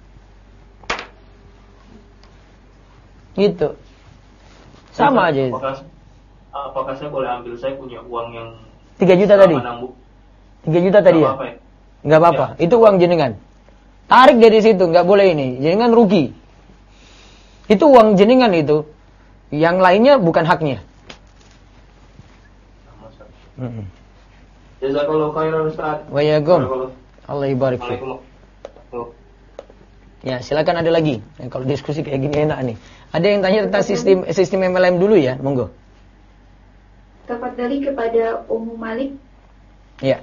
Gitu. Sama aja itu. Apakah saya boleh ambil, saya punya uang yang 3 juta tadi? 3 juta tadi ya? Nggak apa-apa, ya. Itu uang jenengan. Tarik dari situ, nggak boleh ini. Jenengan rugi. Itu uang jenengan itu. Yang lainnya bukan haknya. Jazakallahu khairan Ustaz. Wa iyyakum. Allah ibarik fiik. Ya, silakan ada lagi. Kalau diskusi kayak gini enak nih. Ada yang tanya tentang sistem MLM dulu ya, monggo. Tafadhali kepada Ummu Malik. Ya.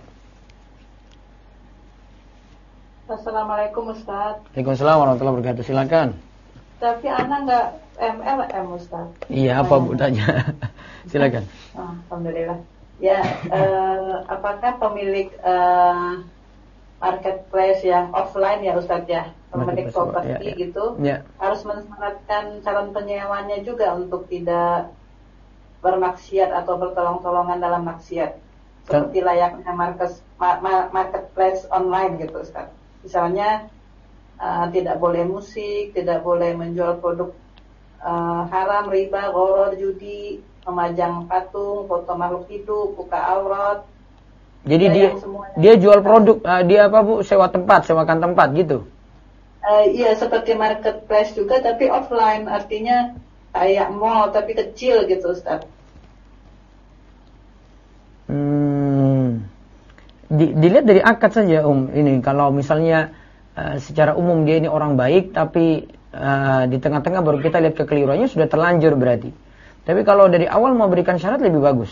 Assalamualaikum Ustaz. Waalaikumsalam warahmatullahi wabarakatuh. Silakan. Tapi anak nggak MLM Ustaz. Iya, apa Bu tanya? Silakan. Alhamdulillah. Ya, apakah pemilik marketplace yang offline ya Ustaz ya, pemilik properti gitu, harus mensyaratkan calon penyewanya juga untuk tidak bermaksiat atau bertolong-tolongan dalam maksiat, seperti layaknya marketplace online gitu Ustaz. Misalnya tidak boleh musik, tidak boleh menjual produk haram, riba, gharar, judi, memajang patung, foto makhluk hidup, buka aurat. Jadi dia jual produk, dia apa Bu? Sewakan tempat gitu? Iya, seperti marketplace juga tapi offline, artinya kayak mall tapi kecil gitu Ustaz. Dilihat dari akad saja ini kalau misalnya secara umum dia ini orang baik tapi di tengah-tengah baru kita lihat kekeliruannya sudah terlanjur berarti. Tapi kalau dari awal mau berikan syarat lebih bagus.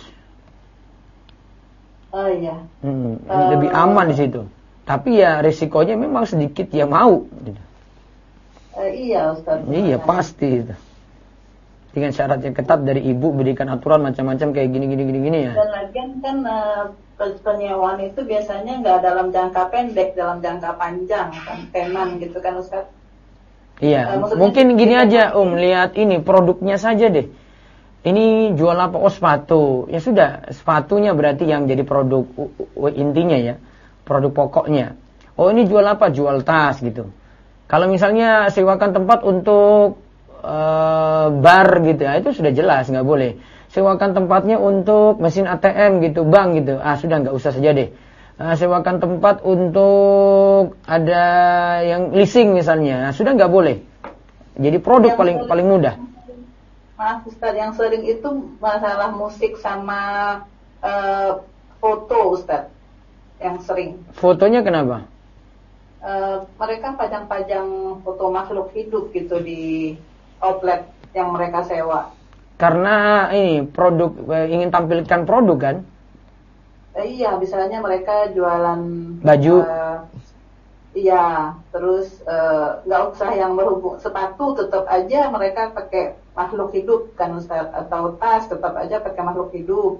Oh iya. Lebih aman di situ. Tapi ya resikonya memang sedikit ya mau. Iya Ustaz. Iya pasti itu. dengan syarat yang ketat dari ibu, berikan aturan macam-macam kayak gini ya. Dan lagian kan penyewaan itu biasanya nggak dalam jangka pendek, dalam jangka panjang kan, tenan gitu kan Ustaz. Iya, mungkin gini aja lihat ini produknya saja deh. Ini jual apa? Oh, sepatu. Ya sudah, sepatunya berarti yang jadi produk intinya ya, produk pokoknya. Oh, ini jual apa? Jual tas gitu. Kalau misalnya sewakan tempat untuk bar gitu ya, itu sudah jelas nggak boleh. Sewakan tempatnya untuk mesin ATM gitu, bank gitu, sudah nggak usah saja deh. Sewakan tempat untuk ada yang leasing misalnya, sudah nggak boleh. Jadi produk yang paling mudah. Maaf Ustaz, yang sering itu masalah musik sama foto Ustaz, yang sering. Fotonya kenapa? Mereka pajang-pajang foto makhluk hidup gitu di outlet yang mereka sewa. Karena ini produk, ingin tampilkan produk kan? Iya, misalnya mereka jualan baju. Iya, terus nggak usah yang berhubung sepatu, tetap aja mereka pakai makhluk hidup kan Ustaz, atau tas tetap aja pakai makhluk hidup.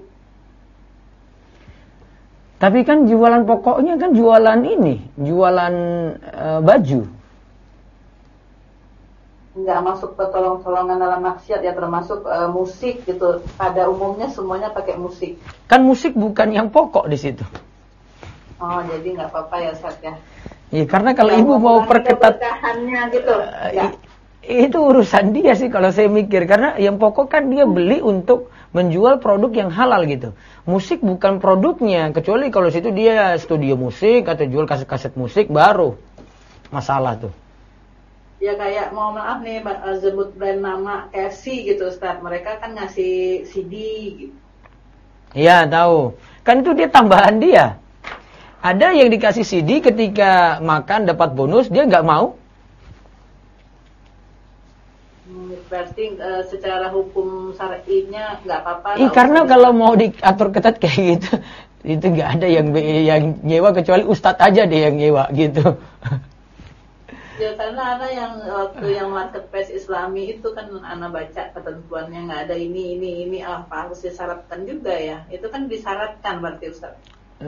Tapi kan jualan pokoknya kan jualan ini, jualan baju. Nggak masuk pertolongan dalam maksiat ya, termasuk musik gitu. Pada umumnya semuanya pakai musik. Kan musik bukan yang pokok di situ. Oh, jadi nggak apa-apa ya Ustaz ya. Iya, karena kalau ibu mau perketat gitu. Itu urusan dia sih kalau saya mikir, karena yang pokok kan dia beli untuk menjual produk yang halal gitu. Musik bukan produknya, kecuali kalau situ dia studio musik atau jual kaset-kaset musik baru masalah tuh. Ya kayak mau maaf nih sebut brand nama KFC gitu Ustaz, mereka kan ngasih CD gitu. Iya tahu, kan itu dia tambahan dia. Ada yang dikasih CD ketika makan dapat bonus, dia nggak mau. Berarti secara hukum syar'inya nggak apa-apa. Karena kalau mau diatur ketat kayak gitu, itu nggak ada yang nyewa kecuali ustadz aja deh yang nyewa gitu. Ya karena ada yang waktu yang marketplace Islami itu kan anak baca ketentuannya nggak ada ini apa harus disyaratkan juga ya, itu kan disyaratkan berarti Ustaz.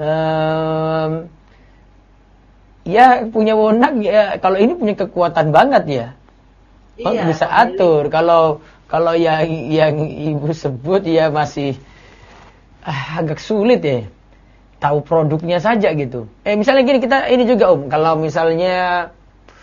Ya punya wewenang ya, kalau ini punya kekuatan banget ya. Iya, bisa atur. Kalau yang ibu sebut ya masih agak sulit ya. Tahu produknya saja gitu. Misalnya gini, kita ini juga kalau misalnya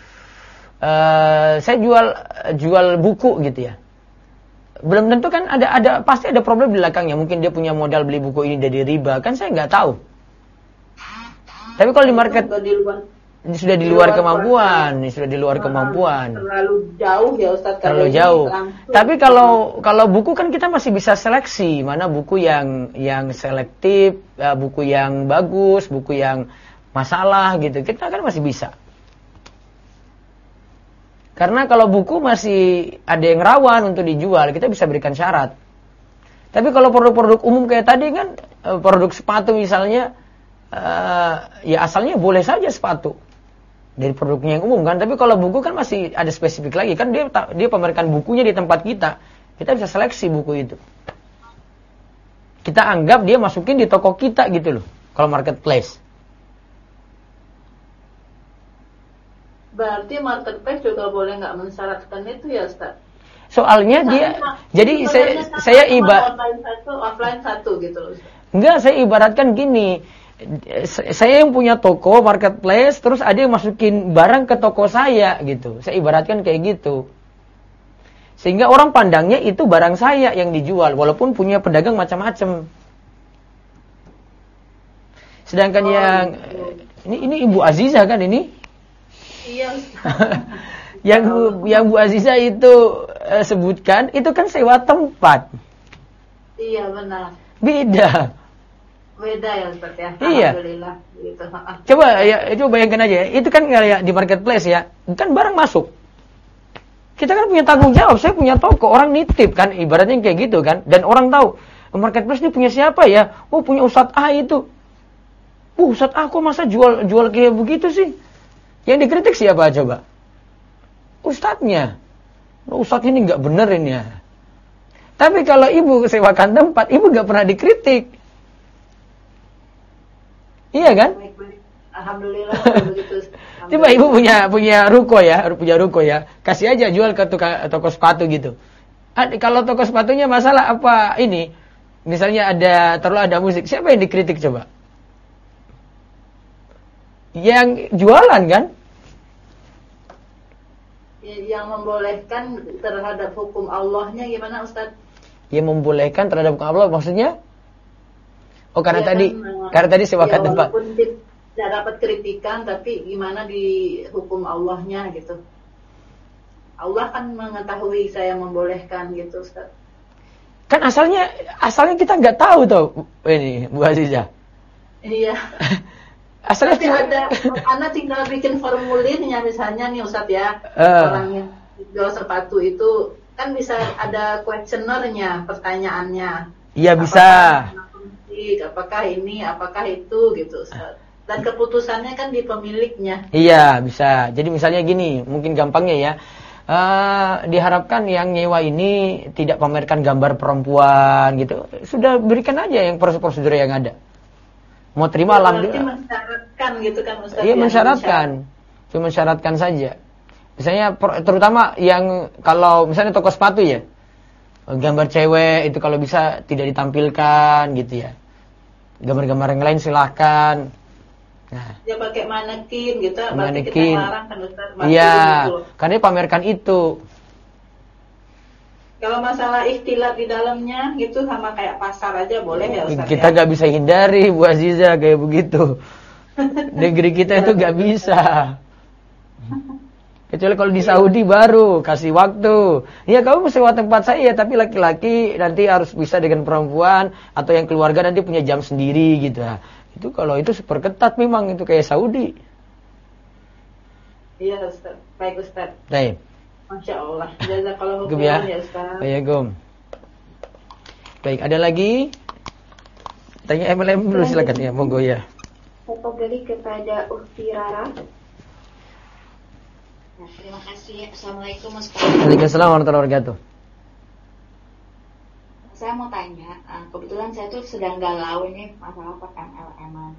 saya jual buku gitu ya. Belum tentu kan ada pasti ada problem di belakangnya. Mungkin dia punya modal beli buku ini dari riba, kan saya nggak tahu. Tapi kalau di market sudah di luar kemampuan, kemampuan. Terlalu jauh ya Ustaz. Terlalu jauh. Tapi kalau buku kan kita masih bisa seleksi mana buku yang selektif, buku yang bagus, buku yang masalah gitu. Kita kan masih bisa. Karena kalau buku masih ada yang rawan untuk dijual, kita bisa berikan syarat. Tapi kalau produk-produk umum kayak tadi kan, produk sepatu misalnya, ya asalnya boleh saja sepatu dari produknya yang umum kan. Tapi kalau buku kan masih ada spesifik lagi kan, dia pamerkan bukunya di tempat kita bisa seleksi buku itu. Kita anggap dia masukin di toko kita gitu loh, kalau marketplace. Berarti marketplace juga boleh nggak mensyaratkan itu ya Ustaz? Soalnya jadi saya offline satu gitu loh Ustaz. Enggak, saya ibaratkan gini. Saya yang punya toko marketplace, terus ada yang masukin barang ke toko saya gitu. Saya ibaratkan kayak gitu. Sehingga orang pandangnya itu barang saya yang dijual, walaupun punya pedagang macam-macam. Sedangkan ini Ibu Azizah kan ini? Iya. yang Bu Azizah itu sebutkan itu kan sewa tempat. Iya benar. Beda ya Ustaz ya. Iya. Alhamdulillah gitu. Coba bayangkan aja, itu kan kayak di marketplace ya, kan barang masuk. Kita kan punya tanggung jawab, saya punya toko, orang nitip kan, ibaratnya kayak gitu kan, dan orang tahu marketplace ini punya siapa ya? Oh punya Ustadz A itu. Ustadz A kok masa jual kayak begitu sih? Yang dikritik siapa coba? Ustadznya. Ustadz ini nggak bener ini ya. Tapi kalau ibu sewakan tempat, ibu nggak pernah dikritik. Iya kan? Baik. Alhamdulillah begitu. Coba ibu punya ruko ya, kasih aja jual ke toko sepatu gitu. Kalau toko sepatunya masalah apa ini? Misalnya ada musik, siapa yang dikritik coba? Yang jualan kan? Yang membolehkan terhadap hukum Allahnya gimana Ustaz? Yang membolehkan terhadap hukum Allah maksudnya? Oh karena tadi sewakan tempat. Walaupun tidak dapat kritikan, tapi gimana di hukum Allahnya gitu. Allah kan mengetahui saya membolehkan gitu Ustaz. Kan asalnya kita nggak tahu tuh ini Bu Azizah. Iya. Asalnya tapi ada anak tinggal bikin formulirnya misalnya nih Ustaz ya. Orang yang jual sepatu itu kan bisa ada questionnaire-nya, pertanyaannya. Iya bisa. Apakah ini, apakah itu gitu Ustaz. Dan keputusannya kan di pemiliknya. Iya bisa. Jadi misalnya gini, mungkin gampangnya ya. Diharapkan yang nyewa ini tidak pamerkan gambar perempuan gitu. Sudah berikan aja yang prosedur yang ada. Mau terima alhamdulillah. Mensyaratkan gitu kan Ustaz. Iya mensyaratkan. Cuma mensyaratkan saja. Misalnya terutama yang kalau misalnya toko sepatu ya. Gambar cewek itu kalau bisa tidak ditampilkan gitu ya. Gambar-gambar yang lain silahkan. Nah, dia pakai manekin gitu, manekin. Kita larang kan Ustaz. Iya, karena dia pamerkan itu. Kalau masalah ikhtilat di dalamnya gitu sama kayak pasar aja boleh ya Ustaz? Kita nggak bisa hindari Bu Azizah kayak begitu. Negeri kita itu nggak bisa. Kecuali kalau di Saudi baru kasih waktu. Ya kamu sewa tempat saya tapi laki-laki nanti harus bisa dengan perempuan atau yang keluarga nanti punya jam sendiri gitu. Itu kalau itu super ketat memang itu kayak Saudi. Iya Ustaz. Baik Ustaz. Baik. Masya Allah. Jazakallahu khairan ya Ustaz. Baik Gom. Baik ada lagi? Tanya MLM dulu silakan ya monggo ya. Saya kembali kepada Ukti Rara. Nah, terima kasih. Assalamualaikum Ustaz. Waalaikumsalam warahmatullahi wabarakatuh. Saya mau tanya, kebetulan saya tuh sedang galau ini masalah MLM-an.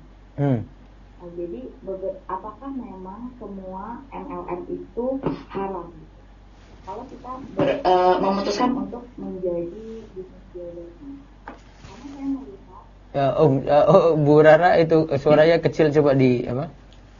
Jadi, apakah memang semua MLM itu haram? Kalau kita memutuskan untuk menjadi business builder, karena saya melihat. Bu Rara itu suaranya kecil coba di apa?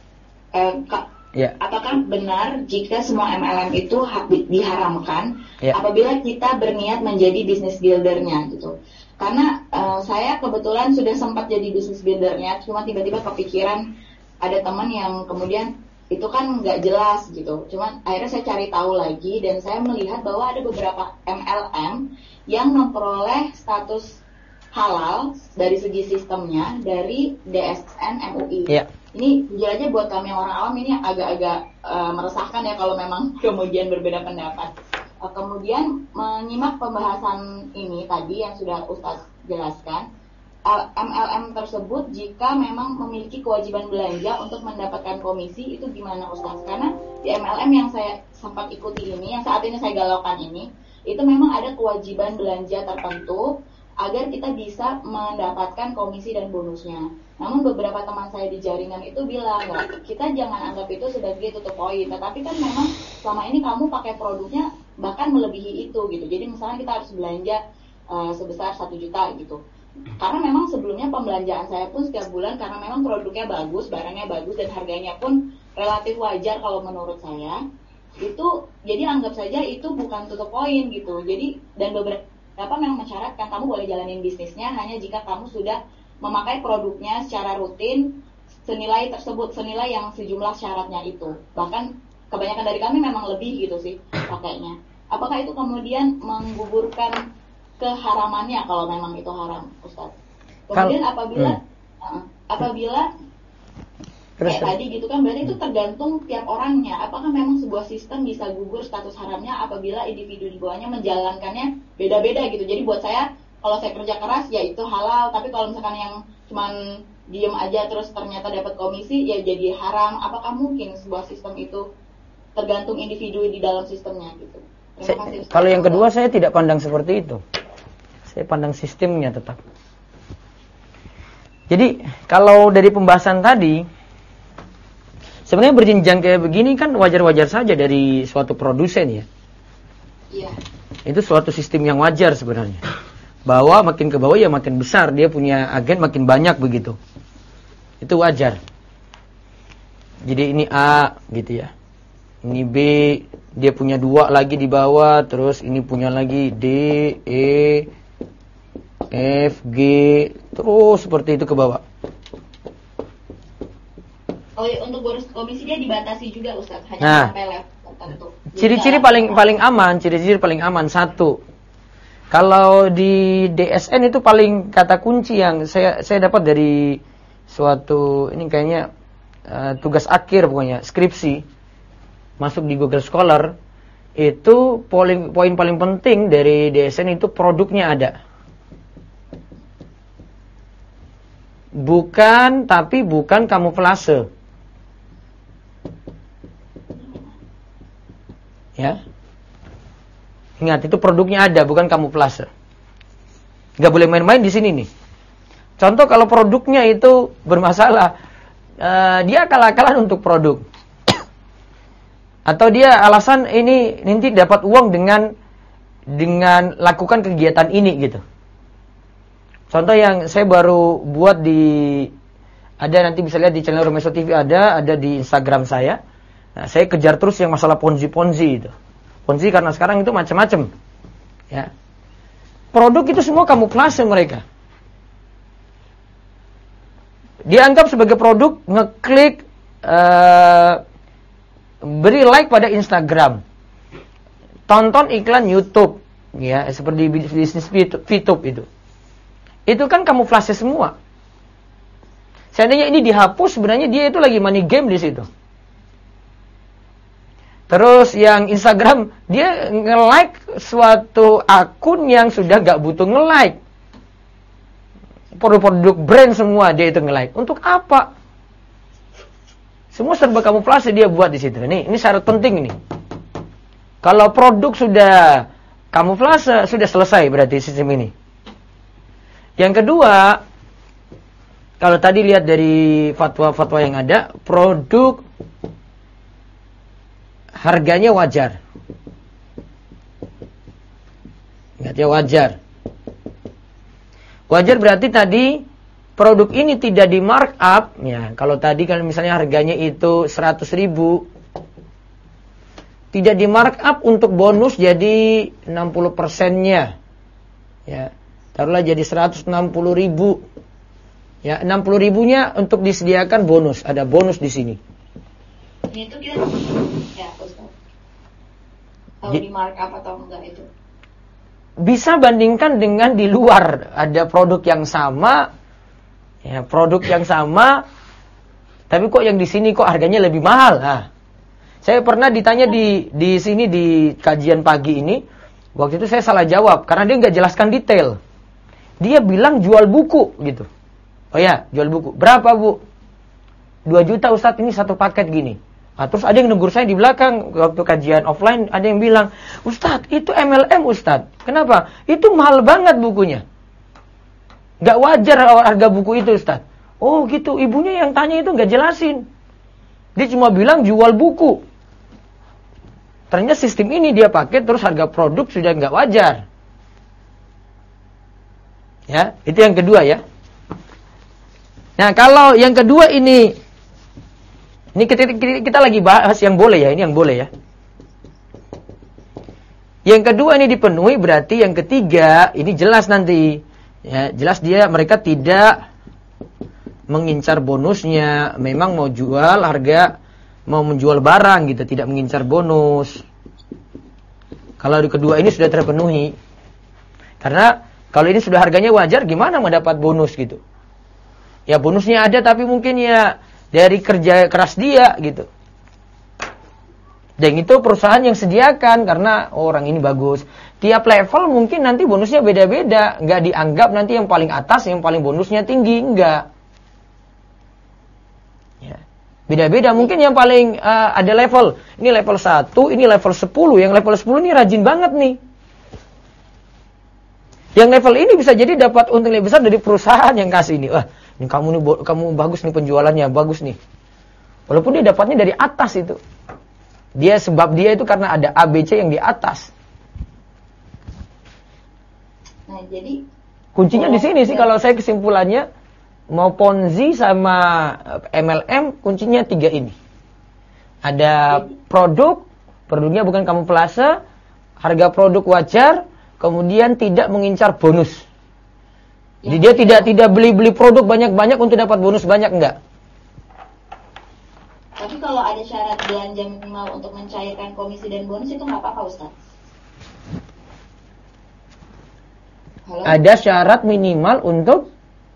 Ya. Apakah benar jika semua MLM itu diharamkan apabila kita berniat menjadi business buildernya gitu? Karena saya kebetulan sudah sempat jadi business buildernya, cuma tiba-tiba kepikiran ada teman yang kemudian itu kan nggak jelas gitu. Cuman akhirnya saya cari tahu lagi dan saya melihat bahwa ada beberapa MLM yang memperoleh status halal dari segi sistemnya dari DSN MUI. Ini jujur aja buat kami orang awam ini agak-agak meresahkan ya kalau memang kemudian berbeda pendapat. Kemudian menyimak pembahasan ini tadi yang sudah Ustaz jelaskan, MLM tersebut jika memang memiliki kewajiban belanja untuk mendapatkan komisi itu gimana Ustaz? Karena di MLM yang saya sempat ikuti ini, yang saat ini saya galaukan ini, itu memang ada kewajiban belanja tertentu agar kita bisa mendapatkan komisi dan bonusnya. Namun beberapa teman saya di jaringan itu bilang, kita jangan anggap itu sebagai tutup poin. Tetapi kan memang selama ini kamu pakai produknya bahkan melebihi itu gitu. Jadi misalnya kita harus belanja sebesar 1 juta gitu. Karena memang sebelumnya pembelanjaan saya pun setiap bulan karena memang produknya bagus, barangnya bagus dan harganya pun relatif wajar kalau menurut saya. Itu jadi anggap saja itu bukan tutup poin gitu. Jadi dan beberapa memang mensyaratkan kamu boleh jalanin bisnisnya hanya jika kamu sudah memakai produknya secara rutin senilai tersebut, senilai yang sejumlah syaratnya itu. Bahkan kebanyakan dari kami memang lebih gitu sih pakainya. Apakah itu kemudian menggugurkan keharamannya kalau memang itu haram, Ustaz? Kemudian apabila kayak tadi gitu kan berarti itu tergantung tiap orangnya. Apakah memang sebuah sistem bisa gugur status haramnya apabila individu di bawahnya menjalankannya beda-beda gitu. Jadi buat saya kalau saya kerja keras ya itu halal, tapi kalau misalkan yang cuman diem aja terus ternyata dapat komisi ya jadi haram. Apakah mungkin sebuah sistem itu tergantung individu di dalam sistemnya gitu? Kalau yang kedua saya tidak pandang seperti itu. Saya pandang sistemnya tetap. Jadi kalau dari pembahasan tadi, sebenarnya berjenjang kayak begini kan wajar-wajar saja dari suatu produsen ya. Iya. Itu suatu sistem yang wajar sebenarnya. Bahwa makin ke bawah ya makin besar, dia punya agen makin banyak begitu. Itu wajar. Jadi ini A gitu ya. Ini B, dia punya 2 lagi di bawah, terus ini punya lagi D, E, F, G, terus seperti itu ke bawah. Oh iya, untuk bonus komisi dia dibatasi juga Ustaz, hanya sampai level tertentu. Ciri-ciri paling aman, ciri-ciri paling aman 1. Kalau di DSN itu paling kata kunci yang saya dapat dari suatu ini kayaknya tugas akhir pokoknya skripsi masuk di Google Scholar, itu poin paling penting dari DSN itu produknya ada. Bukan kamuflase. Ya. Ingat, itu produknya ada, bukan kamuflase. Gak boleh main-main di sini nih. Contoh kalau produknya itu bermasalah, dia akal-akalan untuk produk. Atau dia alasan ini nanti dapat uang dengan lakukan kegiatan ini gitu. Contoh yang saya baru buat ada nanti bisa lihat di channel Romeso TV ada di Instagram saya. Nah, saya kejar terus yang masalah ponzi itu. Ponzi karena sekarang itu macam-macam. Ya. Produk itu semua kamuflase mereka. Dianggap sebagai produk, ngeklik, beri like pada Instagram, tonton iklan YouTube, ya seperti bisnis VTube itu. Itu kan kamuflase semua. Seandainya ini dihapus, sebenarnya dia itu lagi money game di situ. Terus yang Instagram, dia nge-like suatu akun yang sudah gak butuh nge-like. Produk-produk brand semua dia itu nge-like. Untuk apa? Semua serba kamuflase dia buat di situ. Ini syarat penting ini. Kalau produk sudah kamuflase, sudah selesai berarti sistem ini. Yang kedua, kalau tadi lihat dari fatwa-fatwa yang ada, produk harganya wajar. Ingat ya, wajar. Wajar berarti tadi produk ini tidak di markup. Ya, kalau tadi kan misalnya harganya itu 100.000, tidak di markup untuk bonus jadi 60%-nya. Ya, taruhlah jadi 160.000. Ya, 60.000-nya untuk disediakan bonus. Ada bonus di sini. Ini itu kita ya, Ustaz. Tahu di markup atau enggak itu? Bisa bandingkan dengan di luar. Ada produk yang sama, ya, produk yang sama, tapi kok yang di sini kok harganya lebih mahal. Nah, saya pernah ditanya di sini di kajian pagi ini, waktu itu saya salah jawab karena dia nggak jelaskan detail. Dia bilang jual buku gitu. Oh ya, jual buku. Berapa Bu? 2 juta Ustadz, ini satu paket gini. Nah, terus ada yang negur saya di belakang waktu kajian offline, ada yang bilang, Ustadz itu MLM Ustadz. Kenapa? Itu mahal banget bukunya. Gak wajar harga buku itu Ustadz. Oh gitu, ibunya yang tanya itu gak jelasin. Dia cuma bilang jual buku. Ternyata sistem ini dia pakai, terus harga produk sudah gak wajar. Ya, itu yang kedua ya. Nah, kalau yang kedua ini kita lagi bahas yang boleh ya, ini yang boleh ya. Yang kedua ini dipenuhi, berarti yang ketiga ini jelas nanti. Ya, jelas mereka tidak mengincar bonusnya, memang mau jual harga, mau menjual barang gitu, tidak mengincar bonus. Kalau di kedua ini sudah terpenuhi. Karena kalau ini sudah harganya wajar, gimana mendapat bonus gitu? Ya bonusnya ada tapi mungkin ya dari kerja keras dia gitu. Dan itu perusahaan yang sediakan karena orang ini bagus. Tiap level mungkin nanti bonusnya beda-beda. Nggak dianggap nanti yang paling atas, yang paling bonusnya tinggi. Nggak. Ya. Beda-beda. Mungkin yang paling ada level. Ini level 1, ini level 10. Yang level 10 ini rajin banget nih. Yang level ini bisa jadi dapat untung lebih besar dari perusahaan yang kasih ini. Wah, ini kamu bagus nih penjualannya, bagus nih. Walaupun dia dapatnya dari atas itu. Sebab dia itu karena ada ABC yang di atas. Nah, jadi kuncinya di sini sih kalau saya kesimpulannya, mau Ponzi sama MLM, kuncinya 3 ini. Ada produknya bukan kamuflase, harga produk wajar, kemudian tidak mengincar bonus. Jadi dia tidak beli produk banyak-banyak untuk dapat bonus banyak, enggak. Tapi kalau ada syarat belanja minimal untuk mencairkan komisi dan bonus itu nggak apa-apa, Ustaz? Halo? Ada syarat minimal untuk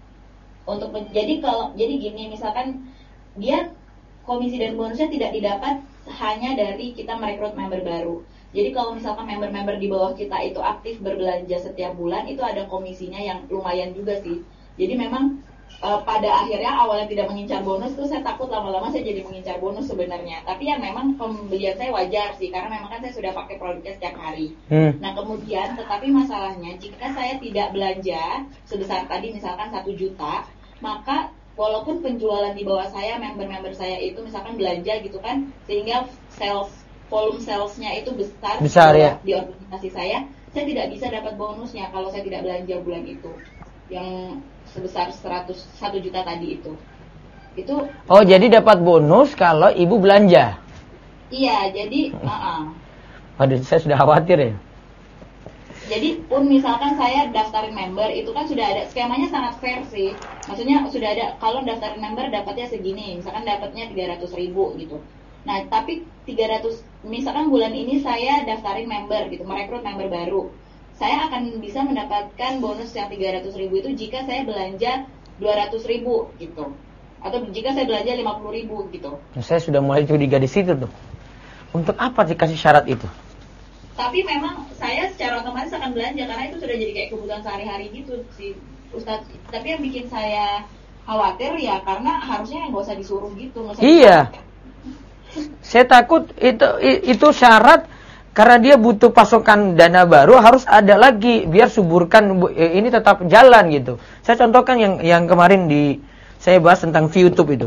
jadi gini, misalkan dia komisi dan bonusnya tidak didapat hanya dari kita merekrut member baru. Jadi kalau misalkan member-member di bawah kita itu aktif berbelanja setiap bulan, itu ada komisinya yang lumayan juga sih. Jadi memang pada akhirnya awalnya tidak mengincar bonus, terus saya takut lama-lama saya jadi mengincar bonus sebenarnya. Tapi yang memang pembelian saya wajar sih, karena memang kan saya sudah pakai produknya setiap hari. Nah kemudian, tetapi masalahnya jika saya tidak belanja sebesar tadi misalkan 1 juta, maka walaupun penjualan di bawah saya, member-member saya itu misalkan belanja gitu kan, sehingga volume salesnya itu besar ya di organisasi saya tidak bisa dapat bonusnya kalau saya tidak belanja bulan itu yang sebesar 1 juta tadi itu. Oh, jadi dapat bonus kalau ibu belanja? Iya, jadi Waduh, saya sudah khawatir ya. Jadi pun misalkan saya daftarin member, itu kan sudah ada skemanya, sangat fair sih. Maksudnya sudah ada, kalau daftarin member dapatnya segini, misalkan dapatnya 300.000 gitu. Nah, tapi 300, misalkan bulan ini saya daftarin member gitu, merekrut member baru. Saya akan bisa mendapatkan bonus yang 300.000 itu jika saya belanja 200.000 gitu. Atau jika saya belanja 50.000 gitu. Nah, saya sudah mulai curiga di situ tuh. Untuk apa dikasih syarat itu? Tapi memang saya secara otomatis akan belanja karena itu sudah jadi kayak kebutuhan sehari-hari gitu sih, Ustadz. Tapi yang bikin saya khawatir ya karena harusnya nggak usah disuruh gitu. Iya. Saya takut itu syarat karena dia butuh pasokan dana baru, harus ada lagi biar suburkan ini tetap jalan gitu. Saya contohkan yang kemarin saya bahas tentang ViewTube itu.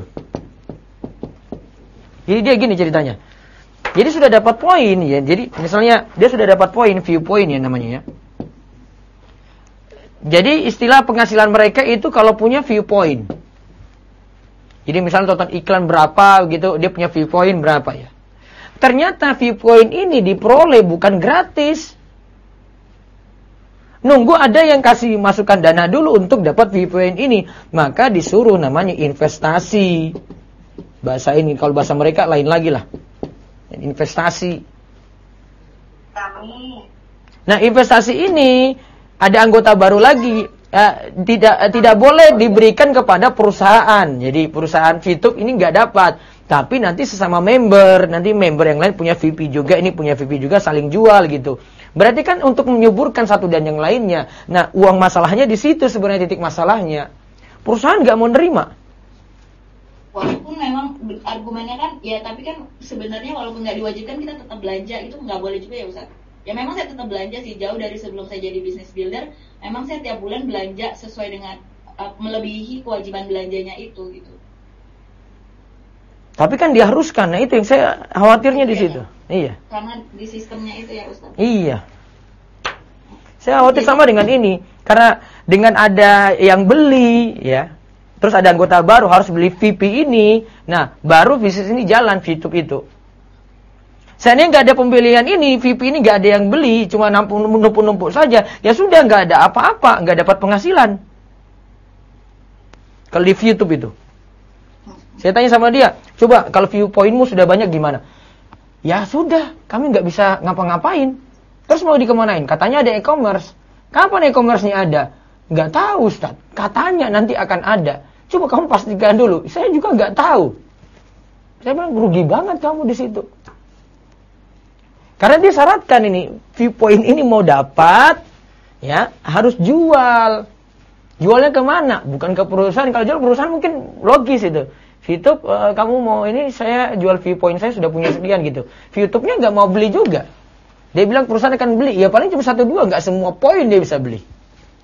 Jadi dia gini ceritanya. Jadi sudah dapat poin ya. Jadi misalnya dia sudah dapat poin, view point ya namanya ya. Jadi istilah penghasilan mereka itu kalau punya view point. Jadi misalnya total iklan berapa gitu, dia punya view point berapa ya. Ternyata view point ini diperoleh bukan gratis. Nunggu ada yang kasih masukan dana dulu untuk dapat view point ini. Maka disuruh namanya investasi. Bahasa ini, kalau bahasa mereka lain lagi lah. Investasi. Nah, investasi ini ada anggota baru lagi. Tidak boleh diberikan kepada perusahaan. Jadi perusahaan ViewTube ini nggak dapat. Tapi nanti sesama member, nanti member yang lain punya VP juga, ini punya VP juga, saling jual gitu. Berarti kan untuk menyuburkan satu dan yang lainnya. Nah, uang masalahnya di situ sebenarnya titik masalahnya. Perusahaan nggak mau nerima. Walaupun memang argumennya kan, ya tapi kan sebenarnya walaupun nggak diwajibkan kita tetap belanja, itu nggak boleh juga ya Ustaz. Ya memang saya tetap belanja sih, jauh dari sebelum saya jadi business builder. Memang saya tiap bulan belanja sesuai dengan melebihi kewajiban belanjanya itu gitu. Tapi kan diharuskan, nah itu yang saya khawatirnya di situ. Iya. Karena di sistemnya itu ya Ustaz. Iya. Saya khawatir sama dengan ini, karena dengan ada yang beli, ya, terus ada anggota baru harus beli VP ini, nah baru bisnis ini jalan ViewTube itu. Seandainya nggak ada pembelian ini, VP ini nggak ada yang beli, cuma numpuk-numpuk saja, ya sudah nggak ada apa-apa, nggak dapat penghasilan. Kalau di ViewTube itu, saya tanya sama dia, coba kalau view pointmu sudah banyak gimana? Ya sudah, kami nggak bisa ngapa-ngapain. Terus mau dikemanain? Katanya ada e-commerce. Kapan e-commerce-nya ada? Nggak tahu Ustaz. Katanya nanti akan ada. Coba kamu pastikan dulu. Saya juga nggak tahu. Saya bilang rugi banget kamu di situ. Karena dia syaratkan ini, viewpoint ini mau dapat, ya harus jual. Jualnya kemana? Bukan ke perusahaan. Kalau jual perusahaan mungkin logis itu. ViewTube, kamu mau ini, saya jual viewpoint saya sudah punya sekian gitu. ViewTube-nya nggak mau beli juga. Dia bilang perusahaan akan beli. Ya paling cuma 1-2, nggak semua poin dia bisa beli.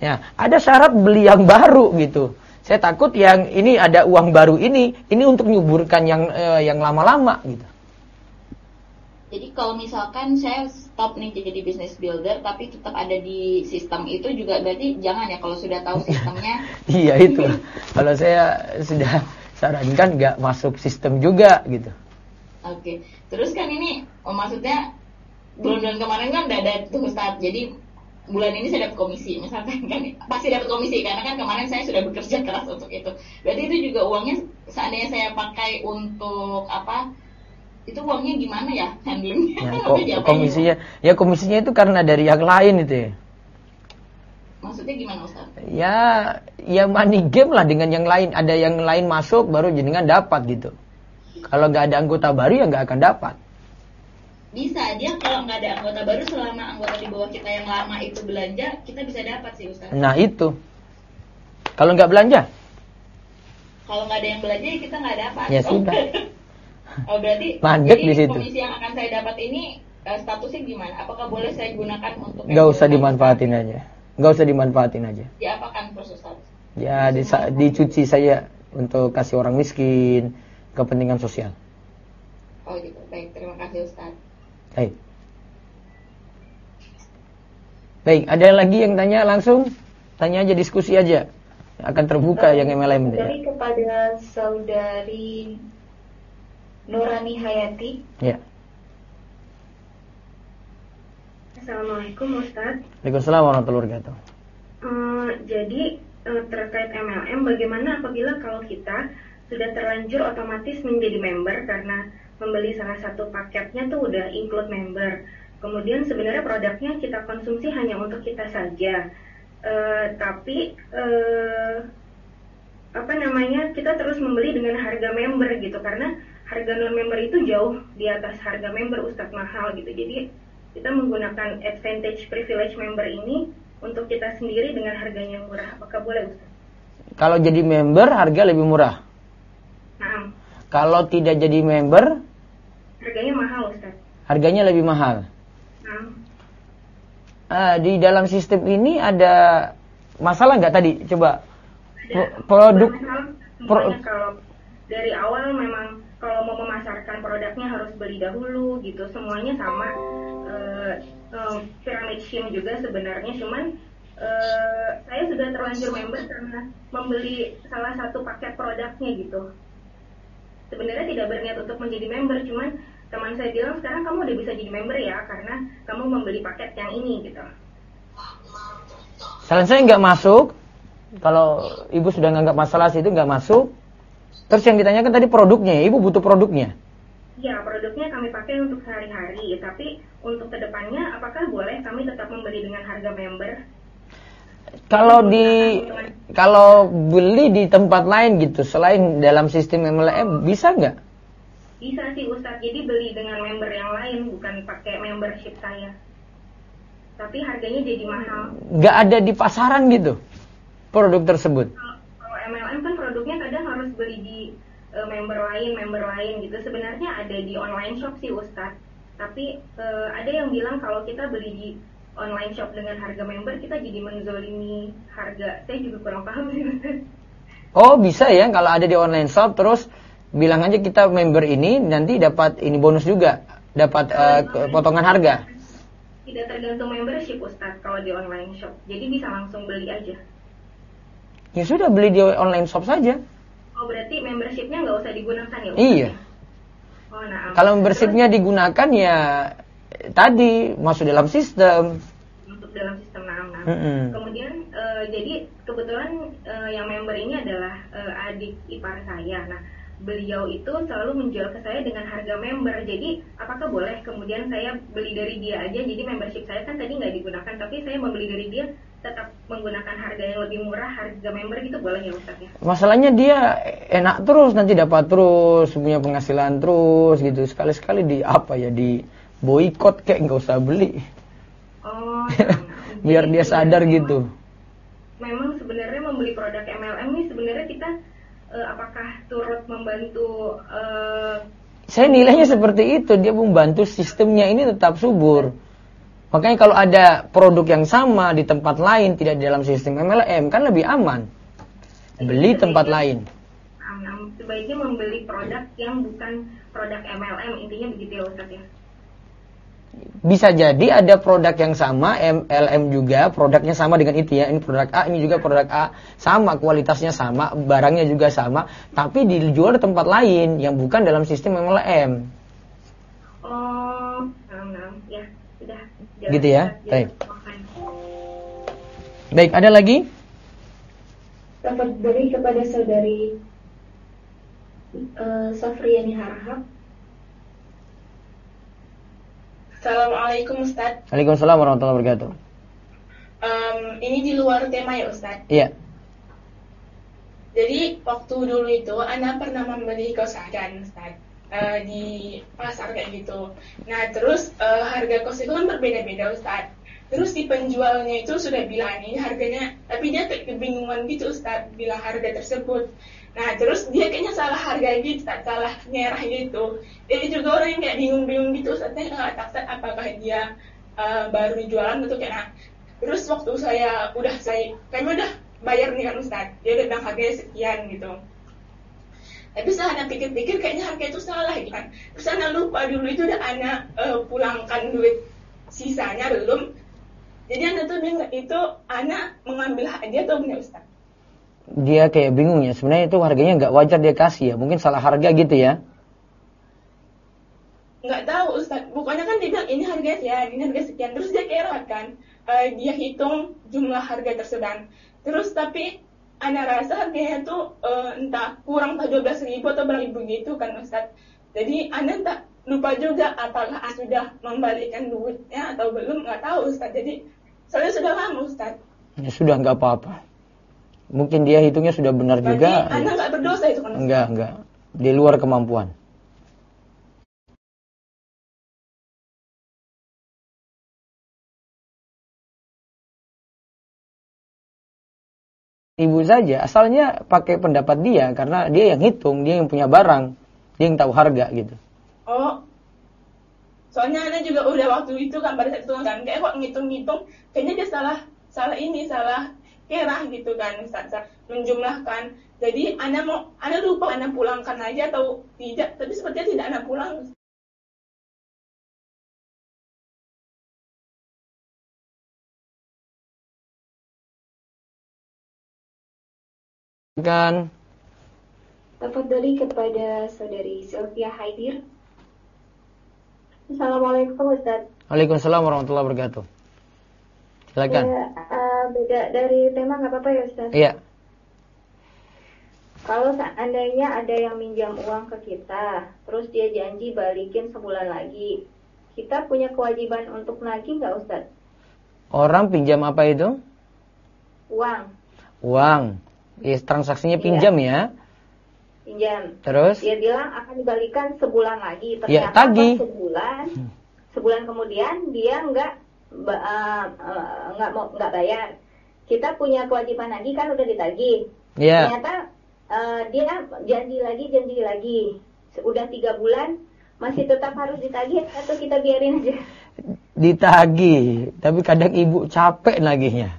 Ya, ada syarat beli yang baru gitu. Saya takut yang ini ada uang baru ini untuk nyuburkan yang lama-lama gitu. Jadi kalau misalkan saya stop nih jadi business builder tapi tetap ada di sistem itu juga berarti jangan ya kalau sudah tahu sistemnya. Iya itu. Kalau saya sudah sarankan nggak masuk sistem juga gitu. Oke. Terus kan ini maksudnya bulan-bulan kemarin kan udah ada tuh Ustaz. Jadi bulan ini saya dapat komisi misalkan kan pasti dapat komisi karena kan kemarin saya sudah bekerja keras untuk itu. Berarti itu juga uangnya seandainya saya pakai untuk apa? Itu uangnya gimana ya handlingnya? Komisinya itu karena dari yang lain itu ya. Maksudnya gimana Ustaz? Ya money game lah dengan yang lain. Ada yang lain masuk baru jenengan dapat gitu. Kalau nggak ada anggota baru ya nggak akan dapat. Bisa aja kalau nggak ada anggota baru selama anggota di bawah kita yang lama itu belanja kita bisa dapat sih Ustaz. Nah itu. Kalau nggak belanja? Kalau nggak ada yang belanja ya kita nggak dapat. Ya sudah. Oh berarti mandek di situ. Komisi yang akan saya dapat ini statusnya gimana? Apakah boleh saya gunakan untuk? Gak usah dimanfaatin aja. Gak usah dimanfaatin aja. Diapakan proses status? Ya dicuci saya untuk kasih orang miskin, kepentingan sosial. Oh gitu. Baik, terima kasih Ustaz. Baik, ada lagi yang tanya langsung? Tanya aja, diskusi aja. Akan terbuka yang MLM. Jadi kepada saudari Nurani Hayati. Ya. Assalamualaikum Ustaz. Waalaikumsalam warahmatullahi wabarakatuh. Jadi terkait MLM, bagaimana apabila kalau kita sudah terlanjur otomatis menjadi member karena membeli salah satu paketnya tuh udah include member. Kemudian sebenarnya produknya kita konsumsi hanya untuk kita saja. Tapi kita terus membeli dengan harga member gitu karena harga non member itu jauh di atas harga member Ustadz, mahal gitu. Jadi kita menggunakan advantage privilege member ini untuk kita sendiri dengan harganya yang murah. Apakah boleh Ustadz? Kalau jadi member harga lebih murah. Nah. Kalau tidak jadi member harganya mahal Ustadz. Harganya lebih mahal. Di dalam sistem ini ada masalah nggak tadi? Coba produk kalau dari awal memang kalau mau memasarkan produknya harus beli dahulu gitu, semuanya sama. Pyramid scheme juga sebenarnya, cuman saya sudah terlanjur member karena membeli salah satu paket produknya gitu. Sebenarnya tidak berniat untuk menjadi member, cuman teman saya bilang sekarang kamu udah bisa jadi member ya karena kamu membeli paket yang ini gitu. Saran saya nggak masuk. Kalau ibu sudah nganggap masalah situ nggak masuk. Terus yang ditanyakan tadi produknya, ibu butuh produknya? Ya, produknya kami pakai untuk sehari-hari, tapi untuk kedepannya apakah boleh kami tetap membeli dengan harga member? Kalau beli di tempat lain gitu, selain dalam sistem MLM, bisa nggak? Bisa sih Ustadz, jadi beli dengan member yang lain, bukan pakai membership saya. Tapi harganya jadi mahal. Nggak ada di pasaran gitu, produk tersebut? Kalau MLM kan produknya kadang harus beli di member lain gitu. Sebenarnya ada di online shop sih Ustadz. Tapi ada yang bilang kalau kita beli di online shop dengan harga member, kita jadi menzolimi harga. Saya juga kurang paham sih Ustadz. Oh bisa ya, kalau ada di online shop terus bilang aja kita member ini nanti dapat ini bonus juga, dapat potongan harga. Tidak tergantung membership Ustadz kalau di online shop. Jadi bisa langsung beli aja. Ya sudah, beli di online shop saja. Oh berarti membershipnya nggak usah digunakan ya Ustadz? Iya. Oh, nah, kalau membershipnya digunakan ya tadi masuk dalam sistem. Masuk dalam sistem Kemudian jadi kebetulan yang member ini adalah adik ipar saya. Nah beliau itu selalu menjual ke saya dengan harga member. Jadi apakah boleh kemudian saya beli dari dia aja? Jadi membership saya kan tadi nggak digunakan, tapi saya membeli dari dia tetap menggunakan harga yang lebih murah, harga member gitu, boleh ya Ustaz ya? Masalahnya dia enak terus, nanti dapat terus, punya penghasilan terus gitu. Sekali-sekali di boikot kayak nggak usah beli. Oh, biar dia sadar gitu. Memang sebenarnya membeli produk MLM ini sebenarnya kita apakah turut membantu? Saya nilainya seperti itu, dia membantu sistemnya ini tetap subur. Makanya kalau ada produk yang sama di tempat lain, tidak di dalam sistem MLM, kan lebih aman. Beli tempat lain. Sebaiknya membeli produk yang bukan produk MLM, intinya begitu ya Ustaz ya? Bisa jadi ada produk yang sama, MLM juga, produknya sama dengan itu ya. Ini produk A, ini juga produk A, sama kualitasnya sama, barangnya juga sama, tapi dijual di tempat lain yang bukan dalam sistem MLM. Oh, ya, sudah. Gitu ya, baik. Baik, ada lagi? Dari kepada saudari Safriyani Harahap. Assalamualaikum Ustaz. Waalaikumsalam warahmatullahi wabarakatuh. Ini di luar tema ya Ustaz. Iya. Jadi waktu dulu itu Ana pernah membeli kaos harian Ustaz di pasar kayak gitu. Nah terus harga kaos itu kan berbeda-beda Ustaz. Terus si penjualnya itu sudah bilang ini harganya, tapi dia kebingungan gitu Ustaz bilang harga tersebut. Nah terus dia kayaknya salah harga gitu, salah nyerah gitu. Jadi juga orang yang kayak bingung-bingung gitu, Ustaznya nggak tahu apakah dia baru jualan atau kayak. Nah, terus waktu kayaknya udah bayar nih kan Ustaz, dia udah bilang harganya sekian gitu. Tapi setelah pikir-pikir kayaknya harga itu salah gitu kan. Terus Ana lupa dulu itu udah Ana pulangkan duit sisanya belum. Jadi Ana tuh itu Ana mengambil hadiah atau punya Ustaz? Dia kayak bingung ya, sebenarnya itu harganya nggak wajar dia kasih ya, mungkin salah harga gitu ya. Nggak tahu Ustaz, pokoknya kan dia bilang ini harga sekian, ini harga sekian, terus dia kira kan dia hitung jumlah harga tersebut, terus tapi Ana rasa harganya tuh entah kurang 12.000 atau berapa ribu gitu kan Ustaz. Jadi Ana tak lupa juga apakah sudah membalikan duitnya atau belum, nggak tahu Ustaz. Jadi soalnya sudah lama Ustaz. Ya sudah, nggak apa-apa. Mungkin dia hitungnya sudah benar juga. Anda nggak berdosa itu kan? Enggak. Di luar kemampuan. Ibu saja, asalnya pakai pendapat dia, karena dia yang hitung, dia yang punya barang, dia yang tahu harga gitu. Oh, soalnya Anda juga udah waktu itu kan pada saat itu kan, kayak kok ngitung-ngitung, kayaknya dia salah kira gitu kan, menjumlahkan. Jadi Ana lupa Ana pulangkan aja atau tidak, tapi sepertinya tidak Ana pulang. Kan. Tafadhali kepada saudari Sylvia Haidir. Assalamualaikum Ustaz. Waalaikumsalam warahmatullahi wabarakatuh. Silakan. Ya, beda dari tema nggak apa-apa ya Ustaz? Iya. Kalau seandainya ada yang minjam uang ke kita, terus dia janji balikin sebulan lagi, kita punya kewajiban untuk nagih nggak Ustaz? Orang pinjam apa itu? Uang. Transaksinya pinjam ya? Pinjam. Terus? Dia bilang akan dibalikan sebulan lagi. Ternyata ya, tagih. Sebulan kemudian dia nggak bayar. Kita punya kewajiban lagi kan udah ditagih. Yeah. Ternyata dia janji lagi. Udah 3 bulan masih tetap harus ditagih atau kita biarin aja? Ditagih, tapi kadang ibu capek nagihnya.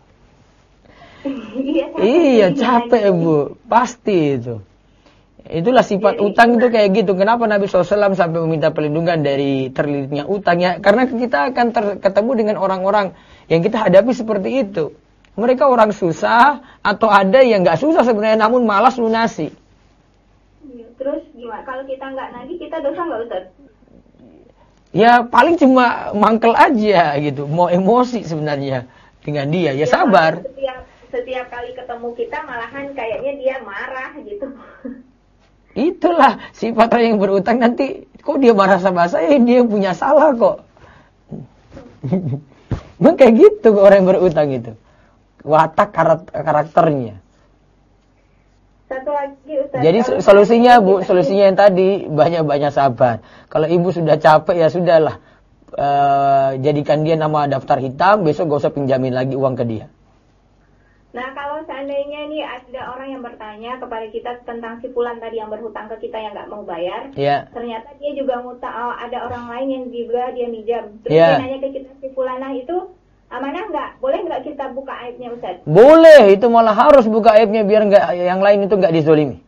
Iya capek Bu, pasti itu. Itulah sifat utang itu kayak gitu. Kenapa Nabi SAW sampai meminta perlindungan dari terlilitnya utangnya? Karena kita akan ketemu dengan orang-orang yang kita hadapi seperti itu. Mereka orang susah atau ada yang nggak susah sebenarnya namun malas lunasi. Terus gimana? Kalau kita nggak nagih kita dosa nggak Ustaz? Ya paling cuma mangkel aja gitu. Mau emosi sebenarnya dengan dia. Ya sabar. Setiap kali ketemu kita malahan kayaknya dia marah gitu. Itulah sifat orang yang berutang, nanti kok dia marah sama saya, dia punya salah kok. Memang kayak gitu orang yang berutang itu. Watak karakternya. Satu lagi Ustaz. Jadi solusinya Bu, solusinya yang tadi banyak-banyak sabar. Kalau ibu sudah capek ya sudahlah. Jadikan dia nama daftar hitam, besok gak usah pinjamin lagi uang ke dia. Nah, kalau seandainya ini ada orang yang bertanya kepada kita tentang si fulan tadi yang berhutang ke kita yang nggak mau bayar, ternyata dia juga ngutang, ada orang lain yang juga dia minjam. Terus dia nanya ke kita, si fulanah itu amanah nggak? Boleh nggak kita buka aibnya, Ustaz? Boleh, itu malah harus buka aibnya biar nggak yang lain itu nggak dizolimi.